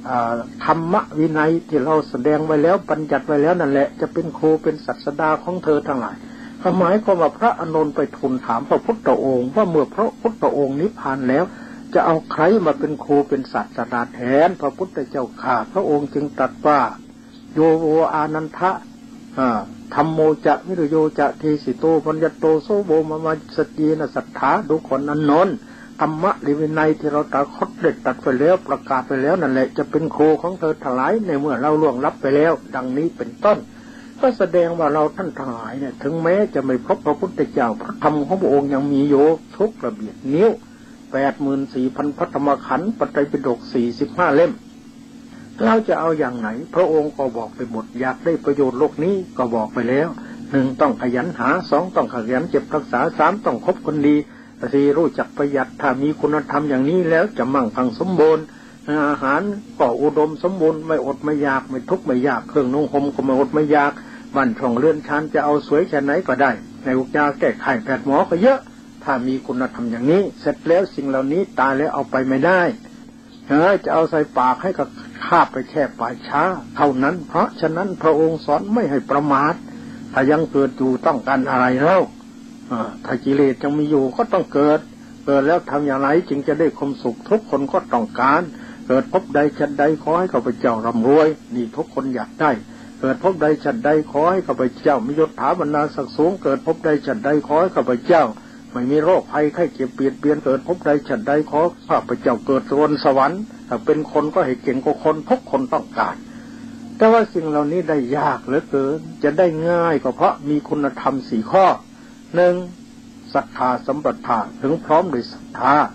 [SPEAKER 1] ธรรมวินัยที่เราแสดงไว้แล้วบัญญัติไว้แล้วนั่นแหละจะเป็นครูเป็นศาสดาของเธอทั้งหลายหมายความว่าพระอานนท์ไปทูลถามพระพุทธองค์ว่าเมื่อพระพุทธองค์นิพพานแล้วจะเอาใครมาเป็นครูเป็นศาสดาแทนพระพุทธเจ้าข้าพระองค์จึงตรัสว่าโยโวอานันทะธัมโมจะวิริโยจะเทสิโตปัญญโตโสโบมามาสตินะสัทธาดูคนอานนท์ธรรมะหรือวินัยที่เราตรัสเด็ดตัดไปแล้วประกาศไปแล้วนั่นแหละจะเป็นครูของเธอทั้งหลายในเมื่อเราล่วงลับไปแล้วดังนี้เป็นต้นก็แสดงว่าเราท่านทั้งหลายเนี่ยถึงแม้จะไม่พบพระพุทธเจ้าพระธรรมของพระองค์ยังมีอยู่ทุกระเบียดนิ้ว 84,000 พระธรรมขันธ์ปัจจัยปิฎก45 เล่มเราจะเอาอย่างไหนพระองค์ก็บอกไปหมดอยากได้ประโยชน์โลกนี้ก็บอกไปแล้ว1ต้องขยันหา2ต้องขยันเก็บรักษา3ต้องคบคนดี4รู้จักประหยัดถ้ามีคุณธรรมอย่างนี้แล้วจะมั่งคั่งสมบูรณ์อาหารก็อุดมสมบูรณ์ไม่อดไม่อยากไม่ทุกข์ไม่ยากเครื่องนุ่งห่มก็ไม่อดไม่อยากบ้านช่องเรือนชานจะเอาสวยแค่ไหนก็ได้ในอุกยาแก้ไขแพทย์หมอก็เยอะถ้ามีคุณธรรมอย่างนี้เสร็จแล้วสิ่งเหล่านี้ตายแล้วเอาไปไม่ได้จะเอาใส่ปากให้กับคาบไปแค่ป่าช้าเท่านั้นเพราะฉะนั้นพระองค์สอนไม่ให้ประมาทถ้ายังเกิดอยู่ต้องการอะไรแล้วถ้ากิเลสยังมีอยู่ก็ต้องเกิดแล้วทำอย่างไรจึงจะได้ความสุขทุกคนก็ต้องการเกิดพบใดชาติใดขอให้ข้าพเจ้าร่ำรวยนี่ทุกคนอยากได้เกิดพบใดชาติใดขอให้ข้าพเจ้ามียศถาบรรดาศักดิ์สูงเกิดพบใดชาติใดขอให้ข้าพเจ้าไม่มีโรคภัยไข้เจ็บเบียดเบียนเกิดพบใดชาติใดขอข้าพเจ้าเกิดสวรรค์ถ้าเป็นคนก็ให้เก่งกว่าคนทุกคนต้องการแต่ว่าสิ่งเหล่านี้ได้ยากเหลือเกินจะได้ง่ายก็เพราะมีคุณธรรม4 ข้อ 1. ศรัทธาสัมปทาถึงพร้อมด้วยศรัทธา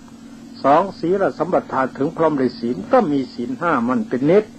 [SPEAKER 1] 2. ศีลสัมปทาถึงพร้อมด้วยศีลก็มีศีล 5มันเป็นนิด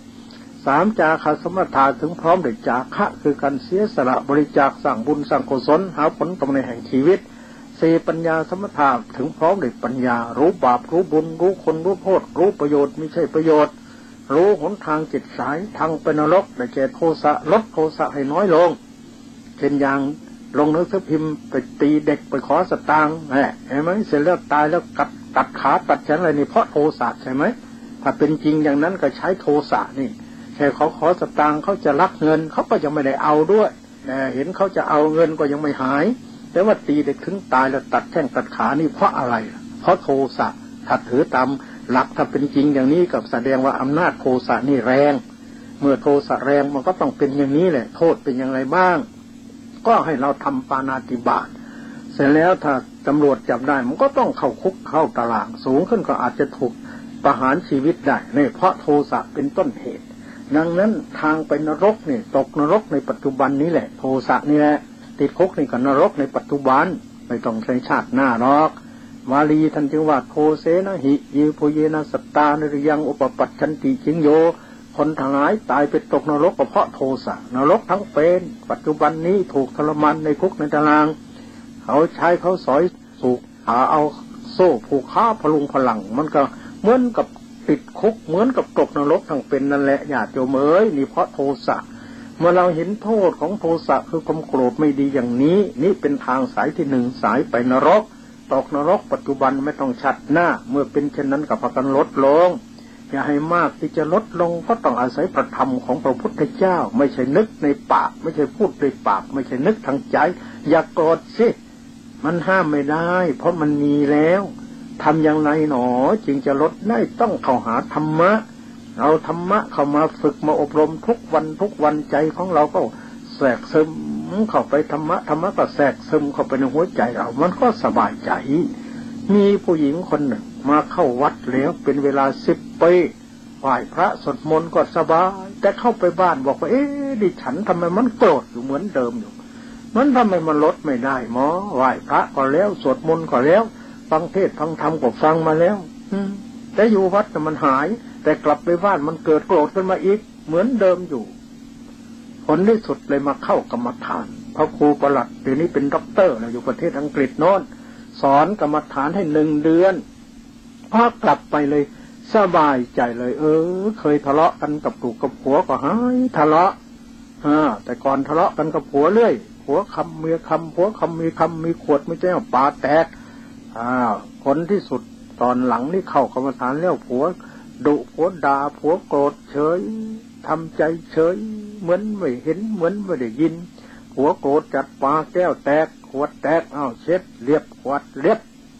[SPEAKER 1] 3. จาคะสัมปทาถึงพร้อมด้วยจาคะคือการเสียสละบริจาคสร้างบุญสร้างกุศลหาผลกำไรแห่งชีวิต 4. ปัญญาสัมปทาถึงพร้อมด้วยปัญญารู้บาปรู้บุญรู้คนรู้โทษรู้ประโยชน์ไม่ใช่ประโยชน์รู้หนทางจิตสายทางไปนรกได้แก่โทสะลดโทสะให้น้อยลงเช่นอย่างลงหนังสือพิมพ์ไปตีเด็กไปขอสตางค์เห็นไหมเสร็จแล้วตายแล้วตัดขาตัดแขนอะไรนี่เพราะโทสะใช่ไหมถ้าเป็นจริงอย่างนั้นก็ใช้โทสะนี่แค่เขาขอสตางค์เขาจะลักเงินเขาก็ยังไม่ได้เอาด้วยเห็นเขาจะเอาเงินก็ยังไม่หายแต่ว่าตีเด็กถึงตายแล้วตัดแข้งตัดขานี่เพราะอะไรเพราะโทสะถ้าถือตามหลักถ้าเป็นจริงอย่างนี้กับแสดงว่าอำนาจโทสะนี่แรงเมื่อโทสะแรงมันก็ต้องเป็นอย่างนี้แหละโทษเป็นอย่างไรบ้างก็ให้เราทำปาณาติบาตเสร็จแล้วถ้าตำรวจจับได้มันก็ต้องเข้าคุกเข้าตารางสูงขึ้นก็อาจจะถูกประหารชีวิตได้นี่เพราะโทสะเป็นต้นเหตุดังนั้นทางไปนรกนี่ตกนรกในปัจจุบันนี้แหละโทสะนี่แหละติดคุกนี่ก็นรกในปัจจุบันไม่ต้องใช้ชาติหน้าหรอกวาลีท่านจึงว่าโทเสนะหิยิโพเยนะสัตตานริยังอุปปัชชันติจิงโยคนทั้งหลายตายไปตกนรกก็เพราะโทสะนรกทั้งเป็นปัจจุบันนี้ถูกทรมานในคุกในตารางเขาใช้เขาสอยผูกเอาโซ่ผูกขาพลุงพลังมันก็เหมือนกับติดคุกเหมือนกับตกนรกทั้งเป็นนั่นแหละญาติโยมเอ๋ยนี่เพราะโทสะเมื่อเราเห็นโทษของโทสะคือความโกรธไม่ดีอย่างนี้นี่เป็นทางสายที่1สายไปนรกตกนรกปัจจุบันไม่ต้องชัดหน้าเมื่อเป็นเช่นนั้นกับพากันลดลงอย่าให้มากที่จะลดลงก็ต้องอาศัยพระธรรมของพระพุทธเจ้าไม่ใช่นึกในปากไม่ใช่พูดในปากไม่ใช่นึกทางใจอย่าโกรธสิมันห้ามไม่ได้เพราะมันมีแล้วทำอย่างไรหนอจึงจะลดได้ต้องเข้าหาธรรมะเอาธรรมะเข้ามาฝึกมาอบรมทุกวันใจของเราก็แทรกซึมเข้าไปธรรมะก็แทรกซึมเข้าไปในหัวใจเรามันก็สบายใจมีผู้หญิงคนหนึ่งมาเข้าวัดแล้วเป็นเวลา10 ปีไหว้พระสวดมนต์ก็สบายแต่เข้าไปบ้านบอกว่าดิฉันทำไมมันโกรธอยู่เหมือนเดิมอยู่มันทำไมมันลดไม่ได้หมอไหว้พระก็แล้วสวดมนต์ก็แล้วฟังเทศน์ฟังธรรมก็ฟังมาแล้วแต่อยู่วัดมันหายแต่กลับไปบ้านมันเกิดโกรธขึ้นมาอีกเหมือนเดิมอยู่ผลที่สุดเลยมาเข้ากรรมฐานพระครูประหลัดเดี๋ยวนี้เป็นด็อกเตอร์นะอยู่ประเทศอังกฤษโน้นสอนกรรมฐานให้1 เดือนพอกลับไปเลยสบายใจเลยเคยทะเลาะกันกับลูกกับผัวก็หายทะเลาะแต่ก่อนทะเลาะกันกับผัวเรื่อยผัวคำเมียคำผัวคำเมียคำมีขวดไม่ใช่ปาแตกผลที่สุดตอนหลังนี่เข้ากรรมฐานแล้วผัวดุผัวด่าผัวโกรธเฉยทำใจเฉยเหมือนไม่เห็นเหมือนไม่ได้ยินผัวโกรธจัดปาแก้วแตกขวดแตกเอาเช็ดเรียบขวดเรียบ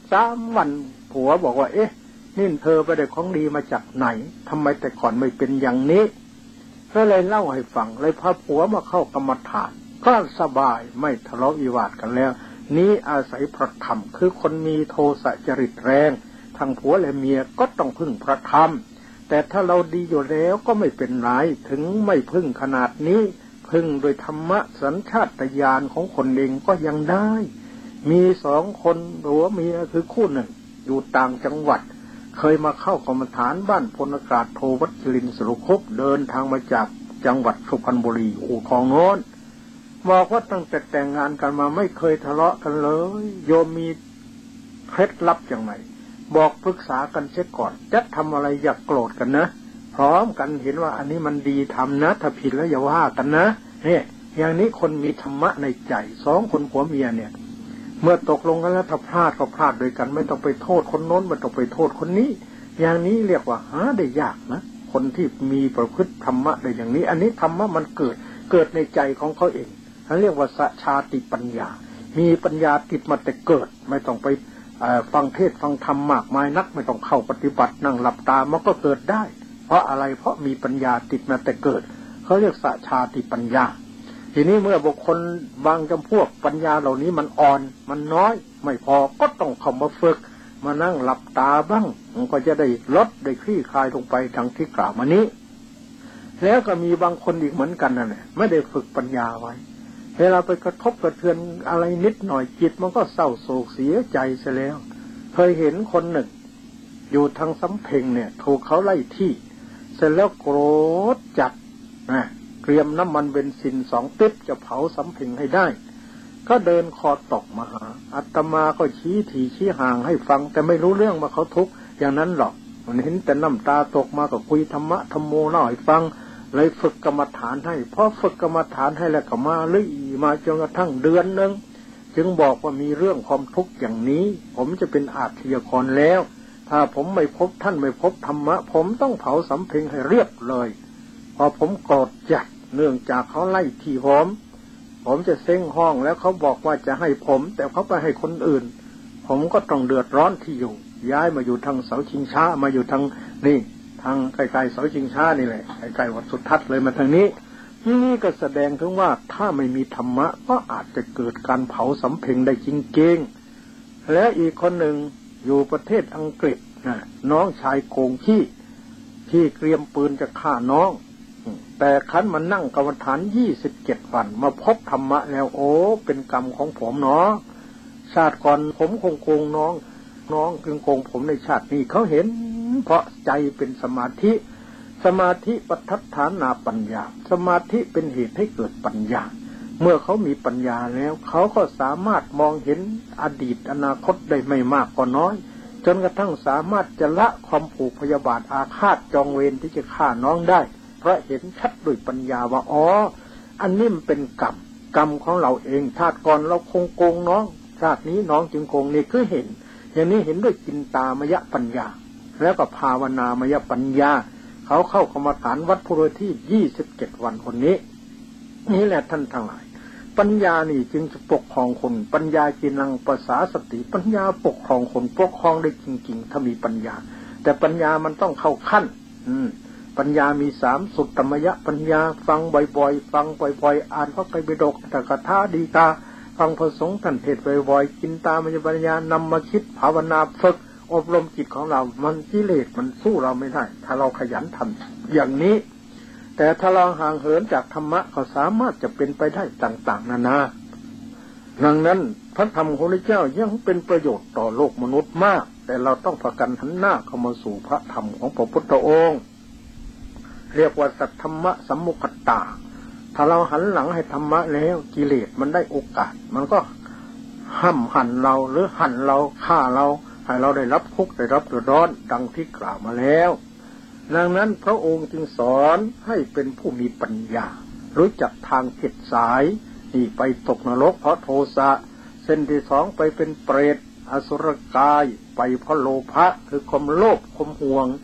[SPEAKER 1] 3 วันผัวบอกว่าเอ๊ะนี่เธอไปได้ของดีมาจากไหนทำไมแต่ก่อนไม่เป็นอย่างนี้ก็เลยเล่าให้ฟังเลยพาผัวมาเข้ากรรมฐานก็สบายไม่ทะเลาะวิวาทกันแล้วนี้อาศัยพระธรรมคือคนมีโทสะจริตแรงทั้งผัวและเมียก็ต้องพึ่งพระธรรมแต่ถ้าเราดีอยู่แล้วก็ไม่เป็นไรถึงไม่พึ่งขนาดนี้พึ่งโดยธรรมะสัญชาตญาณของคนเองก็ยังได้มี2 คนผัวเมียคือคู่หนึ่งอยู่ต่างจังหวัดเคยมาเข้ากรรมฐานบ้านพลอากาศโทวัชรินทร์สรุคบเดินทางมาจากจังหวัดสุพรรณบุรีอู่ทองโน้นบอกว่าตั้งแต่แต่งงานกันมาไม่เคยทะเลาะกันเลยโยมมีเคล็ดลับอย่างไรบอกปรึกษากันเสียก่อนจะทำอะไรอย่าโกรธกันนะพร้อมกันเห็นว่าอันนี้มันดีทำนะถ้าผิดแล้วอย่าว่ากันนะเนี่ยอย่างนี้คนมีธรรมะในใจ2 คนผัวเมียเนี่ยเมื่อตกลงกันแล้วถ้าพลาดก็พลาดโดยกันไม่ต้องไปโทษคนโน้นไม่ต้องไปโทษคนนี้อย่างนี้เรียกว่าหาได้ยากนะคนที่มีประพฤติธรรมะได้อย่างนี้อันนี้ธรรมะมันเกิดในใจของเขาเองเขาเรียกว่าสัจชาติปัญญามีปัญญาติดมาแต่เกิดไม่ต้องไปฟังเทศฟังธรรมมากมายนักไม่ต้องเข้าปฏิบัตินั่งหลับตามันก็เกิดได้เพราะอะไรเพราะมีปัญญาติดมาแต่เกิดเขาเรียกสัจชาติปัญญาทีนี้เมื่อบุคคลบางจำพวกปัญญาเหล่านี้มันอ่อนมันน้อยไม่พอก็ต้องเข้ามาฝึกมานั่งหลับตาบ้างมันก็จะได้ลดได้คลี่คลายลงไปดังที่กล่าวมานี้แล้วก็มีบางคนอีกเหมือนกันนั่นแหละไม่ได้ฝึกปัญญาไว้เวลาไปกระทบกระเทือนอะไรนิดหน่อยจิตมันก็เศร้าโศกเสียใจเสียแล้วเคยเห็นคนหนึ่งอยู่ทางสำเพ็งเนี่ยถูกเขาไล่ที่เสร็จแล้วโกรธจัดนะเตรียมน้ำมันเบนซิน2 ติ๊บจะเผาสำเพ็งให้ได้ก็เดินคอตกมาหาอาตมาก็ชี้ถี่ชี้ห่างให้ฟังแต่ไม่รู้เรื่องว่าเขาทุกข์อย่างนั้นหรอกมันเห็นแต่น้ำตาตกมาก็คุยธรรมะธรรมโมเล่าให้ฟังเลยฝึกกรรมฐานให้พอฝึกกรรมฐานให้แล้วก็มาเรื่อยมาจนกระทั่งเดือนนึงจึงบอกว่ามีเรื่องความทุกข์อย่างนี้ผมจะเป็นอาชญากรแล้วถ้าผมไม่พบท่านไม่พบธรรมะผมต้องเผาสำเพ็งให้เรียบเลยพอผมโกรธจัดเนื่องจากเขาไล่ที่ผมจะเซ้งห้องแล้วเขาบอกว่าจะให้ผมแต่เขาไปให้คนอื่นผมก็ต้องเดือดร้อนที่อยู่ย้ายมาอยู่ทางเสาชิงช้ามาอยู่ทางนี่ทางไกลๆเสาชิงช้านี่แหละไกลๆวัดสุทัศน์เลยมาทางนี้นี่ก็แสดงถึงว่าถ้าไม่มีธรรมะก็อาจจะเกิดการเผาสำเพ็งได้จริงๆและอีกคนหนึ่งอยู่ประเทศอังกฤษนะน้องชายโกงขี้ที่เตรียมปืนจะฆ่าน้องแต่คันมานั่งกรรมฐาน27 วันมาพบธรรมะแล้วโอ้เป็นกรรมของผมเนาะชาติก่อนผมคงโกงน้องจึงโกงผมในชาตินี้เขาเห็นเพราะใจเป็นสมาธิปัฏฐฐานาปัญญาสมาธิเป็นเหตุให้เกิดปัญญาเมื่อเขามีปัญญาแล้วเขาก็สามารถมองเห็นอดีตอนาคตได้ไม่มากก็น้อยจนกระทั่งสามารถจะละความผูกพยาบาทอาฆาตจองเวรที่จะฆ่าน้องได้เพราะเห็นชัดด้วยปัญญาว่าอ๋ออันนี้มันเป็นกรรมของเราเองชาติก่อนเราคงโกงน้องชาตินี้น้องจึงโกงนี่คือเห็นอย่างนี้เห็นด้วยจินตามยปัญญาแล้วก็ภาวนามยปัญญาเขาเข้ากรรมฐานวัดพุทธที่27 วันคนนี้นี่แหละท่านทั้งหลายปัญญานี่จึงจะปกครองคนปัญญาจินังปัสสาสติปัญญาปกครองคนปกครองได้จริงๆถ้ามีปัญญาแต่ปัญญามันต้องเข้าขั้นปัญญามี3สุตตมยปัญญาฟังบ่อยๆอ่านพระไตรปิฎกตถาดีกาฟังพระสงฆ์ท่านเทศน์บ่อยๆจินตามยปัญญานำมาคิดภาวนาฝึกอบรมจิตของเรามันกิเลสมันสู้เราไม่ได้ถ้าเราขยันทำอย่างนี้แต่ถ้าเราห่างเหินจากธรรมะก็สามารถจะเป็นไปได้ต่างๆนานาดังนั้นพระธรรมของพระเจ้ายังเป็นประโยชน์ต่อโลกมนุษย์มากแต่เราต้องพากันหันหน้าเข้ามาสู่พระธรรมของพระพุทธองค์เรียกว่าสัทธรรมะสัมมุขตาถ้าเราหันหลังให้ธรรมะแล้วกิเลสมันได้โอกาสมันก็หั่นเราหรือหั่นเราฆ่าเราให้เราได้รับทุกข์ได้รับเดือดร้อนดังที่กล่าวมาแล้วดังนั้นพระองค์จึงสอนให้เป็นผู้มีปัญญารู้จักทางเข็ดสายนี่ไปตกนรกเพราะโทสะเส้นที่2ไปเป็นเปรตอสุรกายไปเพราะโลภะคือความโลภความหวง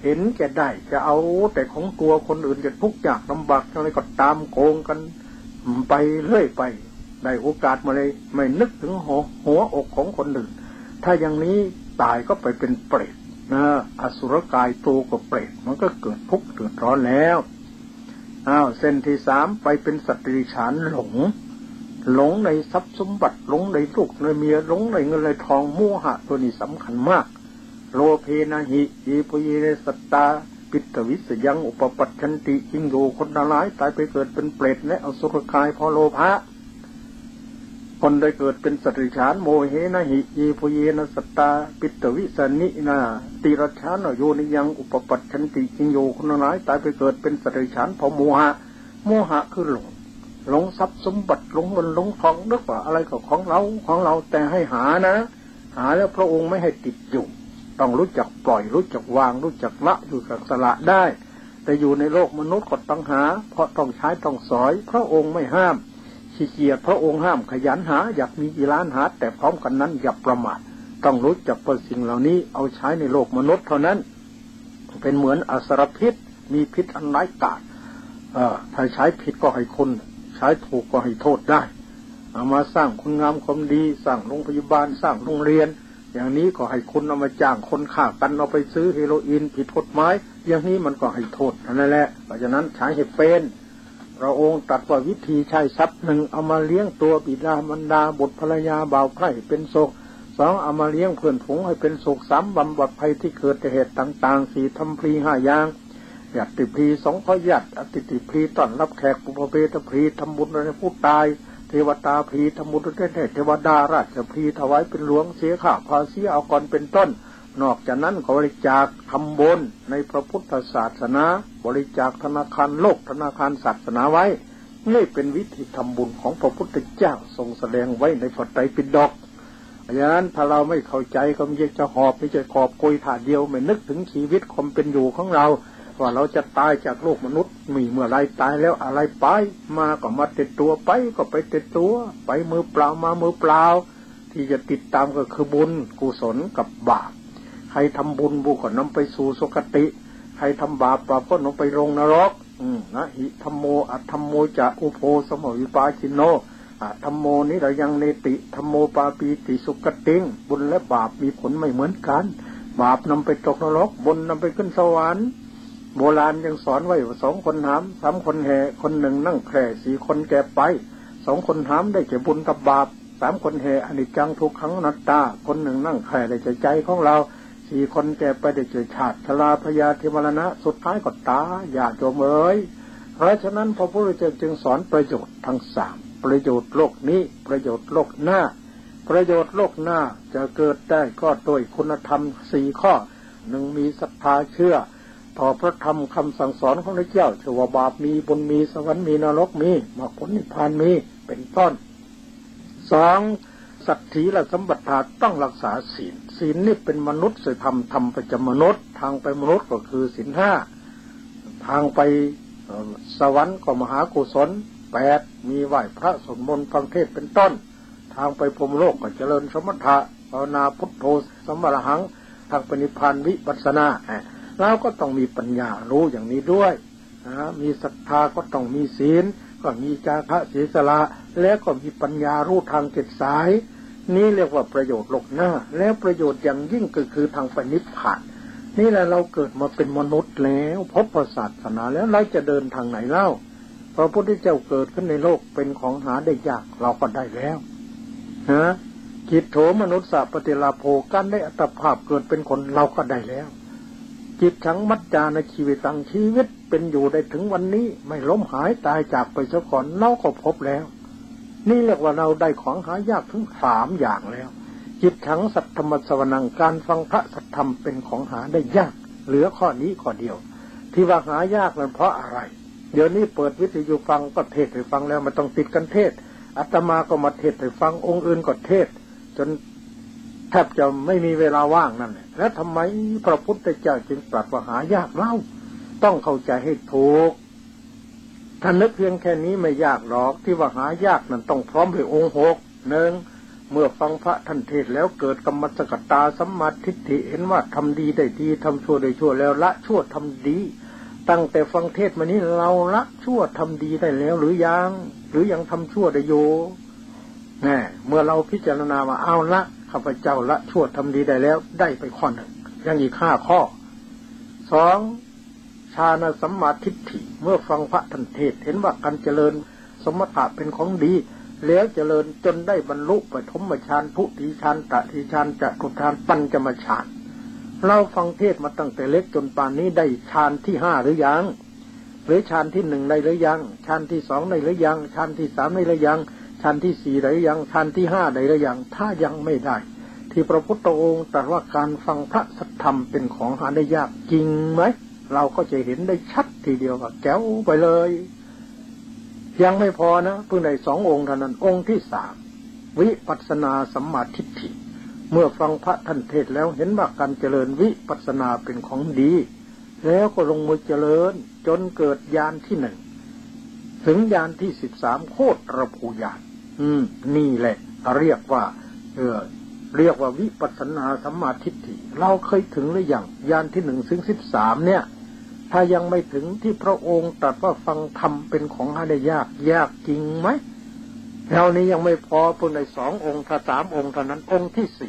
[SPEAKER 1] เห็นแก่ได้จะเอาแต่ของตัวคนอื่นจะทุกข์ยากลำบากอะไรก็ตามโกงกันไปเรื่อยไปได้โอกาสมาเลยไม่นึกถึงหัวอกของคนอื่นถ้าอย่างนี้ตายก็ไปเป็นเปรตนะอสุรกายตัวกับเปรตมันก็เกิดทุกข์เดือดร้อนแล้วเส้นที่3ไปเป็นสัตว์เดรัจฉานหลงในทรัพย์สมบัติหลงในลูกในเมียหลงในเงินในทองโมหะตัวนี้สำคัญมากโลเพนะหิยีปุยเรสตตาปิตวิสยังอุปปัชชันติจิงโยคนร้ายตายไปเกิดเป็นเปรตและอสุรกายเพราะโลภะคนได้เกิดเป็นสัตว์เดรัจฉานโมเหนะหิยีปุยนะสตตาปิตวิสนินาติรัจฉานโยนิยังอุปปัชชันติจิงโยคนร้ายตายไปเกิดเป็นสัตว์เดรัจฉานเพราะโมหะคือหลงทรัพย์สมบัติหลงเงินหลงทองนึกว่าอะไรก็ของเราแต่ให้หาแล้วพระองค์ไม่ให้ติดอยู่ต้องรู้จักปล่อยรู้จักวางรู้จักละรู้จักสละได้แต่อยู่ในโลกมนุษย์ก็ต้องหาเพราะต้องใช้ต้องสอยพระองค์ไม่ห้ามขี้เกียจพระองค์ห้ามขยันหาอยากมีกี่ล้านหาแต่พร้อมกันนั้นอย่าประมาทต้องรู้จักว่าสิ่งเหล่านี้เอาใช้ในโลกมนุษย์เท่านั้นเป็นเหมือนอสรพิษมีพิษอันร้ายกาจถ้าใช้ผิดก็ให้คุณใช้ถูกก็ให้โทษได้เอามาสร้างคุณงามความดีสร้างโรงพยาบาลสร้างโรงเรียนอย่างนี้ก็ให้คุณเอามาจ้างคนฆ่ากันเอาไปซื้อเฮโรอีนผิดกฎหมายอย่างนี้มันก็ให้โทษนั่นแหละเพราะฉะนั้นใช้ให้เป็นพระองค์ตรัสว่าวิธีใช้ทรัพย์1เอามาเลี้ยงตัวบิดามารดาบุตรภรรยาบ่าวไพร่เป็นโศก2เอามาเลี้ยงเพื่อนฝูงให้เป็นโศก3บำบัดภัยที่เกิดจากเหตุต่างๆ4ทำพลี5อย่างญาติพลี2ขอญาติอติติพลีต้อนรับแขกปุพเพตพลีทำบุญในผู้ตายเทวตาพลีทำบุญให้เทวดาราชพลีถวายเป็นหลวงเสียค่าภาษีเอาก่อนเป็นต้นนอกจากนั้นก็บริจาคทำบุญในพระพุทธศาสนาบริจาคธนาคารโลกธนาคารศาสนาไว้นี่เป็นวิธีทำบุญของพระพุทธเจ้าทรงแสดงไว้ในพระไตรปิฎกเพราะฉะนั้นถ้าเราไม่เข้าใจก็ไม่จะหอบไม่จะขอบโกยถาดเดียวไม่นึกถึงชีวิตความเป็นอยู่ของเราว่าเราจะตายจากโลกมนุษย์มีเมื่อไรตายแล้วอะไรไปมาก็มาติดตัวไปก็ไปติดตัวไปมือเปล่ามามือเปล่าที่จะติดตามก็คือบุญกุศลกับบาปใครทำบุญบุญก็นำไปสู่สุคติใครทำบาปก็นำไปลงนรกนะหิธัมโมอัตธัมโมจะอุโภสมวิปาชิโนธัมโมนิระยังเนติธัมโมปาปีติสุคติงบุญและบาปมีผลไม่เหมือนกันบาปนำไปตกนรกบุญนำไปขึ้นสวรรค์โบราณยังสอนไว้ว่า2คนหาม3คนแห่คนหนึ่งนั่งแคร่4คนแก่ไป2คนหามได้แก่บุญกับบาป3คนแห่อนิจจังทุกขังอนัตตาคนหนึ่งนั่งแคร่ได้แก่ใจของเรา4คนแก่ไปได้แก่ชาติชราพยาธิมรณะสุดท้ายก็ตายอย่าโจมเอ๋ยเพราะฉะนั้นพระพุทธเจ้าจึงสอนประโยชน์ทั้ง3ประโยชน์โลกนี้ประโยชน์โลกหน้าประโยชน์โลกหน้าจะเกิดได้ก็โดยคุณธรรม4ข้อ1มีศรัทธาเชื่อต่อพระธรรมคำสั่งสอนของพระเจ้าชื่อว่าบาปมีบุญมีสวรรค์มีนรกมีมรรคผลนิพพานมีเป็นต้น2สัตถีละสัมปทาต้องรักษาศีลนี่เป็นมนุษย์ธรรมธรรมประจำมนุษย์ทางไปมนุษย์ก็คือศีล5ทางไปสวรรค์ก็มหากุศล8มีไหว้พระสวดมนต์ฟังเทศน์เป็นต้นทางไปพรหมโลกก็เจริญสมถะภาวนาพุทโธสัมมาหังทางปณิพพานวิปัสสนาเราก็ต้องมีปัญญารู้อย่างนี้ด้วยมีศรัทธาก็ต้องมีศีลก็มีจาคะศีลสละแล้วก็มีปัญญารู้ทาง7สายนี่เรียกว่าประโยชน์โลกหน้าแล้วประโยชน์อย่างยิ่งก็คือทางปณิพพานนี่แหละเราเกิดมาเป็นมนุษย์แล้วพบศาสนาแล้วเราจะเดินทางไหนเล่าพระพุทธเจ้าเกิดขึ้นในโลกเป็นของหาได้ยากเราก็ได้แล้วกิจโถมนุษย์สัพปฏิลาโภกันได้อัตภาพเกิดเป็นคนเราก็ได้แล้วจิตทั้งมัจจาในชีวิตตั้งชีวิตเป็นอยู่ได้ถึงวันนี้ไม่ล้มหายตายจากไปซะก่อนเราก็พบแล้วนี่เรียกว่าเราได้ของหายากถึง3อย่างแล้วจิตทั้งสัทธรรมสวนังการฟังพระสัทธรรมเป็นของหาได้ยากเหลือข้อนี้ข้อเดียวที่ว่าหายากนั้นเพราะอะไรเดี๋ยวนี้เปิดวิทยุฟังก็เทศให้ฟังแล้วมันต้องติดกันเทศอาตมาก็มาเทศให้ฟังองค์อื่นก็เทศจนแทบจะไม่มีเวลาว่างนั่นแหละแล้วทำไมพระพุทธเจ้าจึงตรัสว่าหายากเล่าต้องเข้าใจให้ถูกถ้านึกเพียงแค่นี้ไม่ยากหรอกที่ว่าหายากนั้นต้องพร้อมด้วยองค์6 1 เมื่อฟังพระท่านเทศแล้วเกิดกรรมสกตาสัมมาทิฏฐิเห็นว่าทำดีได้ดีทำชั่วได้ชั่วแล้วละชั่วทำดีตั้งแต่ฟังเทศมานี้เราละชั่วทำดีได้แล้วหรือยังทำชั่วได้โยแน่เมื่อเราพิจารณาว่าเอาละข้าพเจ้าละชั่วทำดีได้แล้วได้ไปข้อหนึ่งยังอีก5 ข้อ2ฌานสัมมาทิฏฐิเมื่อฟังพระท่านเทศเห็นว่าการเจริญสมถะเป็นของดีแล้วเจริญจนได้บรรลุปฐมฌานทุติยฌานตติยฌานจตุตฌานปัญจมฌานเราฟังเทศมาตั้งแต่เล็กจนป่านนี้ได้ฌานที่5หรือยังหรือฌานที่1ได้หรือยังฌานที่2ได้หรือยังฌานที่3ได้หรือยังฌานที่4ได้หรือยังฌานที่5ได้หรือยังถ้ายังไม่ได้ที่พระพุทธองค์ตรัสว่าการฟังพระสัทธรรมเป็นของหาได้ยากจริงไหมเราก็จะเห็นได้ชัดทีเดียวว่าแจ๋วไปเลยยังไม่พอนะเพิ่งได้2 องค์เท่านั้นองค์ที่3วิปัสสนาสัมมาทิฏฐิเมื่อฟังพระท่านเทศแล้วเห็นว่าการเจริญวิปัสสนาเป็นของดีแล้วก็ลงมือเจริญจนเกิดญาณที่1ถึงญาณที่13โคตรภูญาณนี่แหละเรียกว่าวิปัสสนาสัมมาทิฏฐิเราเคยถึงหรือยังญาณที่1ถึง13เนี่ยถ้ายังไม่ถึงที่พระองค์ตรัสว่าฟังธรรมเป็นของหาได้ยากจริงไหมแล้วนี้ยังไม่พอเพิ่งได้2 องค์ถ้า3 องค์เท่านั้นองค์ที่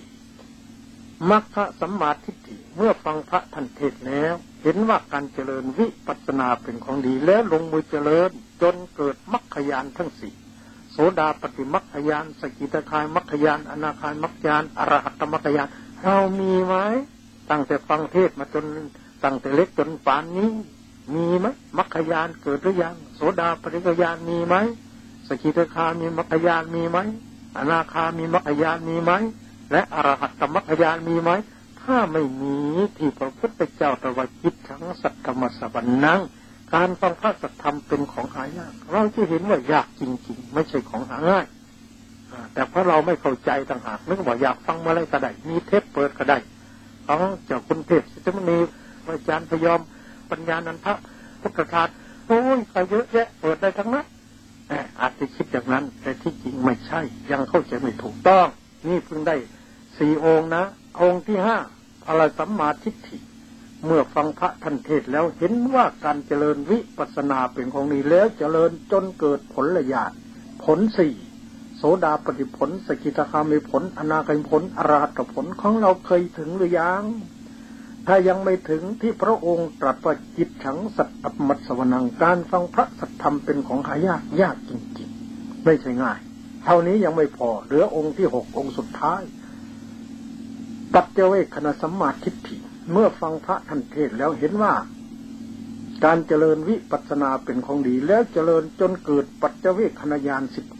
[SPEAKER 1] 4มัคคะสัมมาทิฏฐิเมื่อฟังพระท่านเทศแล้วเห็นว่าการเจริญวิปัสสนาเป็นของดีแล้วลงมือเจริญจนเกิดมรรคญาณทั้ง4โสดาปัตติมรรคญาณสกิทาคายมรรคญาณอนาคายมรรคญาณอรหัตตมรรคญาณเรามีไหมตั้งแต่ฟังเทศมาจนตั้งแต่เล็กจนป่านนี้มีไหมมรรคญาณเกิดหรือยังโสดาปัตติญาณมีไหมสกิทาคามีมรรคญาณมีไหมอนาคามีมรรคญาณมีไหมและอรหัตตมรรคญาณมีไหมถ้าไม่มีที่พระพุทธเจ้าตรัสว่าจิตขังสัตตมสวรรนังการฟังพระสัทธรรมเป็นของหายากเราจะเห็นว่ายากจริงๆไม่ใช่ของหาง่ายแต่เพราะเราไม่เข้าใจต่างหากนึกว่าอยากฟังเมื่อไรก็ได้มีเทปเปิดก็ได้ของเจ้าคุณเทพศิษย์มณีอาจารย์พยอมปัญญานันทพุทธทาสโอ้ยใครเยอะแยะเปิดได้ทั้งนั้นอาจจะคิดอย่างนั้นแต่ที่จริงไม่ใช่ยังเข้าใจไม่ถูกต้องนี่เพิ่งได้4 องค์นะองค์ที่5อรสัมมาทิฏฐิเมื่อฟังพระท่านเทศแล้วเห็นว่าการเจริญวิปัสสนาเป็นของดีแล้วเจริญจนเกิดผลญาณผล4โสดาปัตติผลสกิทาคามีผลอนาคามีผลอรหัตผลของเราเคยถึงหรือยังถ้ายังไม่ถึงที่พระองค์ตรัสว่าจิตขังสัตตมัสสวนังการฟังพระสัทธรรมเป็นของหายากจริงๆไม่ใช่ง่ายเท่านี้ยังไม่พอเหลือองค์ที่6องค์สุดท้ายปัจเจเวคขณสัมมาทิฏฐิเมื่อฟังพระท่านเทศแล้วเห็นว่าการเจริญวิปัสสนาเป็นของดีแล้วเจริญจนเกิดปัจเจเวคขณญาณ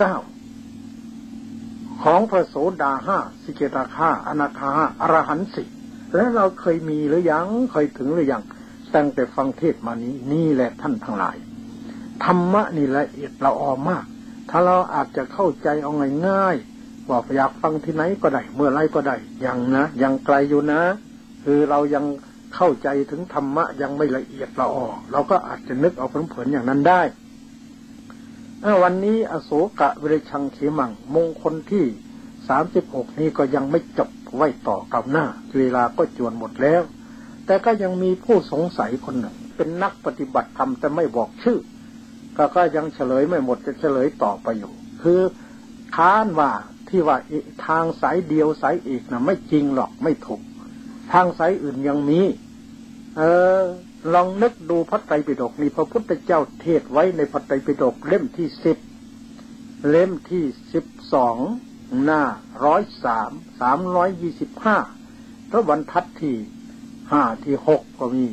[SPEAKER 1] 19ของพระโสดา5สิกขาคาอนาคาอรหันต์4และเราเคยมีหรือยังเคยถึงหรือยังตั้งแต่ฟังเทศมานี้นี่แหละท่านทั้งหลายธรรมะนี่ละเอียดละออมากถ้าเราอาจจะเข้าใจเอาง่ายๆว่าอยากฟังที่ไหนก็ได้เมื่อไรก็ได้ยังไกลอยู่นะคือเรายังเข้าใจถึงธรรมะยังไม่ละเอียดละออเราก็อาจจะนึกเอาเผลอๆอย่างนั้นได้วันนี้อโศกะวิริชังเขมังมงคลที่36นี้ก็ยังไม่จบไว้ต่อกับหน้าเวลาก็จวนหมดแล้วแต่ก็ยังมีผู้สงสัยคนหนึ่งเป็นนักปฏิบัติธรรมแต่ไม่บอกชื่อก็ยังเฉลยไม่หมดจะเฉลยต่อไปอยู่คือค้านว่าที่ว่าทางสายเดียวสายเอกนะไม่จริงหรอกไม่ถูกทางสายอื่นยังมีลองนึกดูพระไตรปิฎกนี่พระพุทธเจ้าเทศไว้ในพระไตรปิฎกเล่มที่10เล่มที่12หน้า103 325แล้วบรรทัดที่5ที่6ก็มี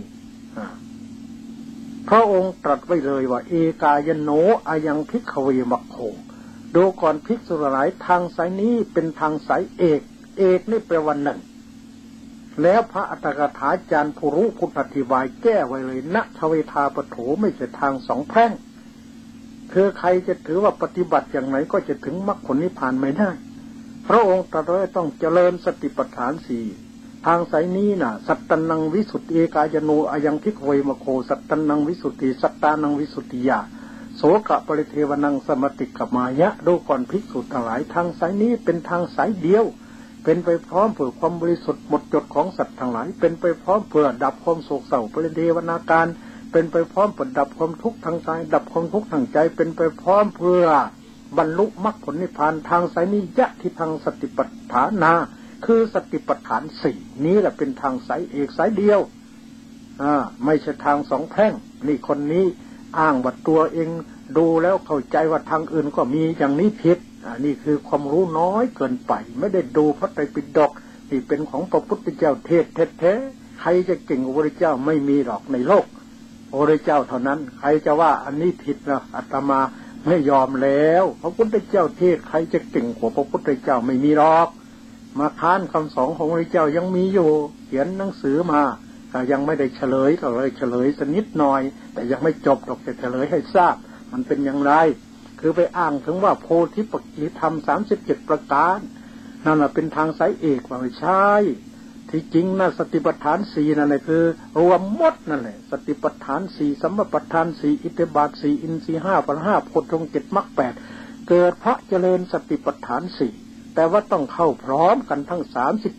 [SPEAKER 1] พระองค์ตรัสไว้เลยว่าเอกายโนอายังภิกขเวมัคโคดูก่อนภิกษุหลายทางสายนี้เป็นทางสายเอกนี่แปลว่าหนึ่งแล้วพระอัตถกถาจารย์ผู้รู้พุทธอธิบายแก้ไว้เลยณทเวทาปโถไม่ใช่ทาง2แพร่งคือใครจะถือว่าปฏิบัติอย่างไหนก็จะถึงมรรคผลนิพพานไม่ได้พระองค์ตรัสไว้ต้องเจริญสติปัฏฐาน4ทางสายนี้น่ะสัตตนังวิสุทธิเอกายโนอายังภิกขเวมัคโคสัตตนังวิสุทธิสัตตานังวิสุทธิยาโสกะปริเทวนังสมติกมายะดูก่อนภิกษุทั้งหลายทางสายนี้เป็นทางสายเดียวเป็นไปพร้อมเพื่อความบริสุทธิ์หมดจดของสัตว์ทั้งหลายเป็นไปพร้อมเพื่อดับความโศกเศร้าปริเทวนาการเป็นไปพร้อมเพื่อดับความทุกข์ทางกายดับความทุกข์ทางใจเป็นไปพร้อมเพื่อบรรลุมรรคผลนิพพานทางสายนี้ยะที่ทางสติปัฏฐานาคือสติปัฏฐานสี่นี้แหละเป็นทางสายเอกสายเดียวไม่ใช่ทางสองแพร่งนี่คนนี้อ้างว่าตัวเองดูแล้วเข้าใจว่าทางอื่นก็มีอย่างนี้ผิดนี่คือความรู้น้อยเกินไปไม่ได้ดูพระไตรปิฎกที่เป็นของพระพุทธเจ้าเทศแท้ๆใครจะเก่งกว่าพระพุทธเจ้าไม่มีหรอกในโลกพระพุทธเจ้าเท่านั้นใครจะว่าอันนี้ผิดนะอาตมาไม่ยอมแล้วพระพุทธเจ้าเทศใครจะเก่งกว่าพระพุทธเจ้าไม่มีหรอกมาค้านคำสอนของพระพุทธเจ้ายังมีอยู่เขียนหนังสือมาแต่ยังไม่ได้เฉลยก็เลยเฉลยสักนิดหน่อยแต่ยังไม่จบหรอกจะเฉลยให้ทราบมันเป็นอย่างไรคือไปอ้างถึงว่าโพธิปักขิธรรม37ประการนั่นแหละเป็นทางสายเอกว่าไม่ใช่ที่จริงนะสติปัฏฐาน4นั่นแหละคือรวมหมดนั่นแหละสติปัฏฐาน4สัมมาปัฏฐาน4อิทธิบาท4อินทรีย์5พละ5โพชฌงค์7มรรค8เกิดเพราะเจริญสติปัฏฐาน4แต่ว่าต้องเข้าพร้อมกันทั้ง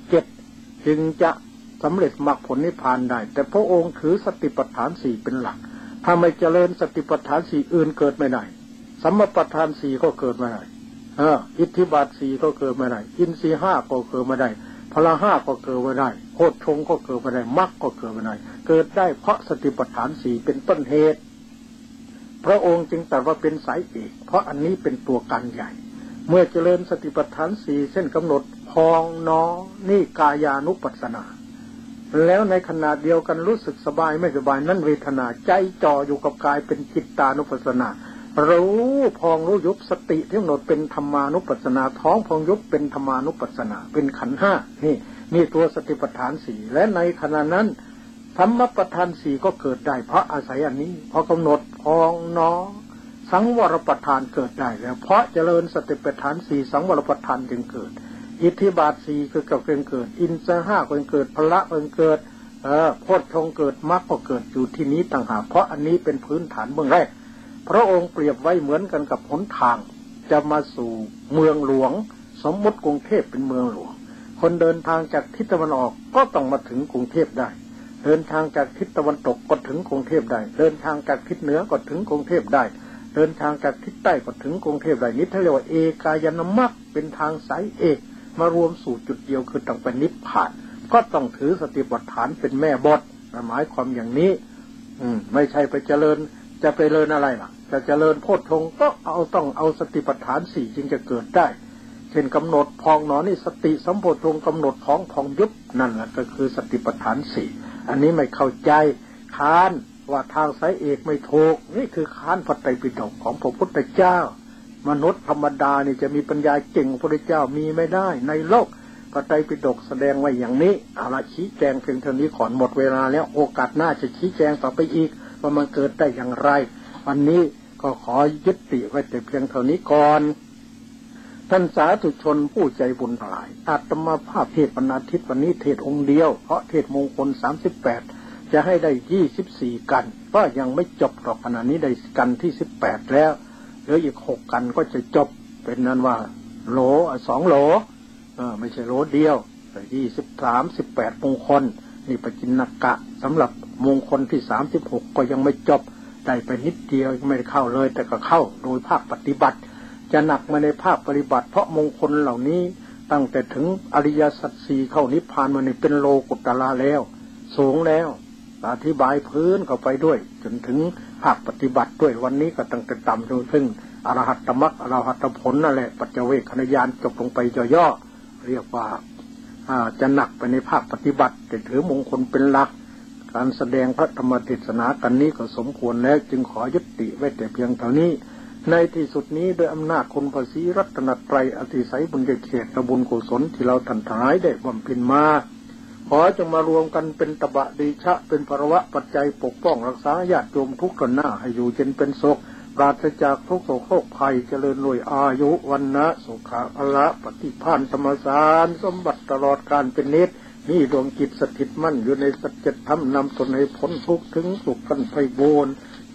[SPEAKER 1] 37จึงจะสำเร็จมรรคผลนิพพานได้แต่พระองค์ถือสติปัฏฐาน4เป็นหลักถ้าไม่เจริญสติปัฏฐาน4อื่นเกิดไม่ได้สัมมาปัฏฐาน4ก็เกิดไม่ได้อิทธิบาท4ก็เกิดไม่ได้อินทรีย์5ก็เกิดไม่ได้พละ5ก็เกิดไม่ได้โพชฌงค์ก็เกิดไม่ได้มรรคก็เกิดไม่ได้เกิดได้เพราะสติปัฏฐาน4เป็นต้นเหตุพระองค์จึงตรัสว่าเป็นสายเอกเพราะอันนี้เป็นตัวการใหญ่เมื่อเจริญสติปัฏฐาน4เส้นกำหนดพองหนอนี่กายานุปัสสนาแล้วในขณะเดียวกันรู้สึกสบายไม่สบายนั่นเวทนาใจจ่ออยู่กับกายเป็นจิตตานุปัสสนารู้พองรู้ยุบสติที่กำหนดเป็นธรรมานุปัสสนาท้องพองยุบเป็นธรรมานุปัสสนาเป็นขันธ์5นี่ตัวสติปัฏฐาน4และในขณะนั้นสัมมาปัฏฐาน4ก็เกิดได้เพราะอาศัยอันนี้พอกำหนดพองหนอสังวรปัฏฐานเกิดได้แล้วเพราะเจริญสติปัฏฐาน4สังวรปัฏฐานจึงเกิดอิทธิบาท4คือกับเกิดอินทรีย์5ก็เกิดพละก็เกิดโพชฌงค์เกิดมรรคก็เกิดอยู่ที่นี้ต่างหากเพราะอันนี้เป็นพื้นฐานเบื้องแรกพระองค์เปรียบไว้เหมือนกันกับหนทางจะมาสู่เมืองหลวงสมมติกรุงเทพเป็นเมืองหลวงคนเดินทางจากทิศตะวันออกก็ต้องมาถึงกรุงเทพได้เดินทางจากทิศตะวันตกก็ถึงกรุงเทพได้เดินทางจากทิศเหนือก็ถึงกรุงเทพได้เดินทางจากทิศใต้ก็ถึงกรุงเทพได้นี้เรียกว่าเอกายนมรรคเป็นทางสายเอกมารวมสู่จุดเดียวคือต้องไปนิพพานก็ต้องถือสติปัฏฐานเป็นแม่บทหมายความอย่างนี้ไม่ใช่ไปเจริญจะไปเจริญอะไรล่ะจะเจริญโพชฌงค์ก็ต้องเอาสติปัฏฐาน4จึงจะเกิดได้เช่นกำหนดพองหนอนี่สติสัมโพชฌงค์กำหนดท้องพองยุบนั่นแหละก็คือสติปัฏฐาน4อันนี้ไม่เข้าใจค้านว่าทางสายเอกไม่ถูกนี่คือค้านพระไตรปิฎกของพระพุทธเจ้ามนุษย์ธรรมดานี่จะมีปัญญาเก่งพระพุทธเจ้ามีไม่ได้ในโลกพระไตรปิฎกแสดงไว้อย่างนี้เอาละชี้แจงเพียงเท่านี้ก่อนหมดเวลาแล้วโอกาสหน้าจะชี้แจงต่อไปอีกว่ามันเกิดได้อย่างไรวันนี้ก็ขอยุติไว้แต่เพียงเท่านี้ก่อนท่านสาธุชนผู้ใจบุญทั้งหลายอาตมาภาพเทศวันอาทิตย์วันนี้เทศองค์เดียวเพราะเทศมงคล38จะให้ได้24กันก็ยังไม่จบหรอกขณะนี้ได้กันที่18แล้วเหลืออีก6กันก็จะจบเป็นนั้นว่าโหล2โหลไม่ใช่โหลเดียวแต่23 18มงคลนี่ปจินนกะสำหรับมงคลที่36ก็ยังไม่จบได้ไปนิดเดียวไม่ได้เข้าเลยแต่ก็เข้าโดยภาคปฏิบัติจะหนักมาในภาคปฏิบัติเพราะมงคลเหล่านี้ตั้งแต่ถึงอริยสัจ4เข้านิพพานมานี่เป็นโลกุตระแล้วสูงแล้วอธิบายพื้นเข้าไปด้วยจนถึงภาคปฏิบัติด้วยวันนี้ก็ตั้งแต่ต่ำจนถึงอรหัตตมรรคอรหัตผลนั่นแหละปัจเจเวคขณญาณจบลงไปย่อๆเรียกว่าจะหนักไปในภาคปฏิบัติแต่ถือมงคลเป็นหลักการแสดงพระธรรมเทศนากันนี้ก็สมควรแล้วจึงขอยุติไว้แต่เพียงเท่านี้ในที่สุดนี้โดยอำนาจคุณพระศรีรัตนตรัยอธิสัยบุญเขตและบุญกุศลที่เราท่านทั้งหลายได้บำเพ็ญมาขอจงมารวมกันเป็นตบะเดชะเป็นภวะปัจจัยปกป้องรักษาญาติโยมทุกคนหน้าให้อยู่เย็นเป็นสุขปราศจากทุกโศกโรคภัยเจริญรวยอายุวันนะสุขะพละปฏิภาณธรรมสารสมบัติตลอดกาลเป็นนิจนี่ดวงจิตสถิตมั่นอยู่ในสัจธรรมนำตนให้พ้นทุกข์ถึงสุขกันไพบูรณ์เท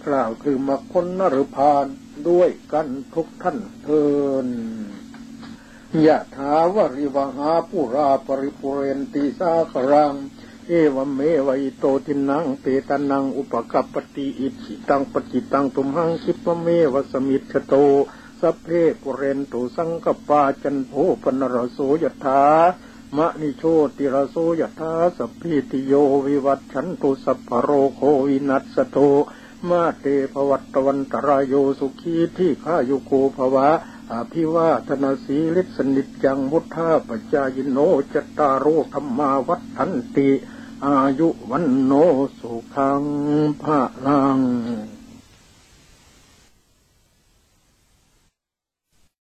[SPEAKER 1] กล่าวคือมรรคผลนฤพานด้วยกันทุกท่านเทินยะถาวริวหาปุราปริปุเรนติสาครังเอวเมวะอิโตทินังเปตานังอุปกัปปติอิจิตังปจิตังตุมหังคิปะเมวะสมิทธโตสัพเพปุเรนตุสังกปาจันโภปนรโสยถามะนิโชติรโสยถาสัพพิติโยวิวัตชันตุสัพพโรโควินัสสโตมาเตภวัตวันตรายโยสุขีที่ข้ายุโกภวะอภิวาทนาสีลิสนิจจังมุทธาปจายโนจตตารโอธรรมาวัฏันติอายุวันโนสุขังภะลัง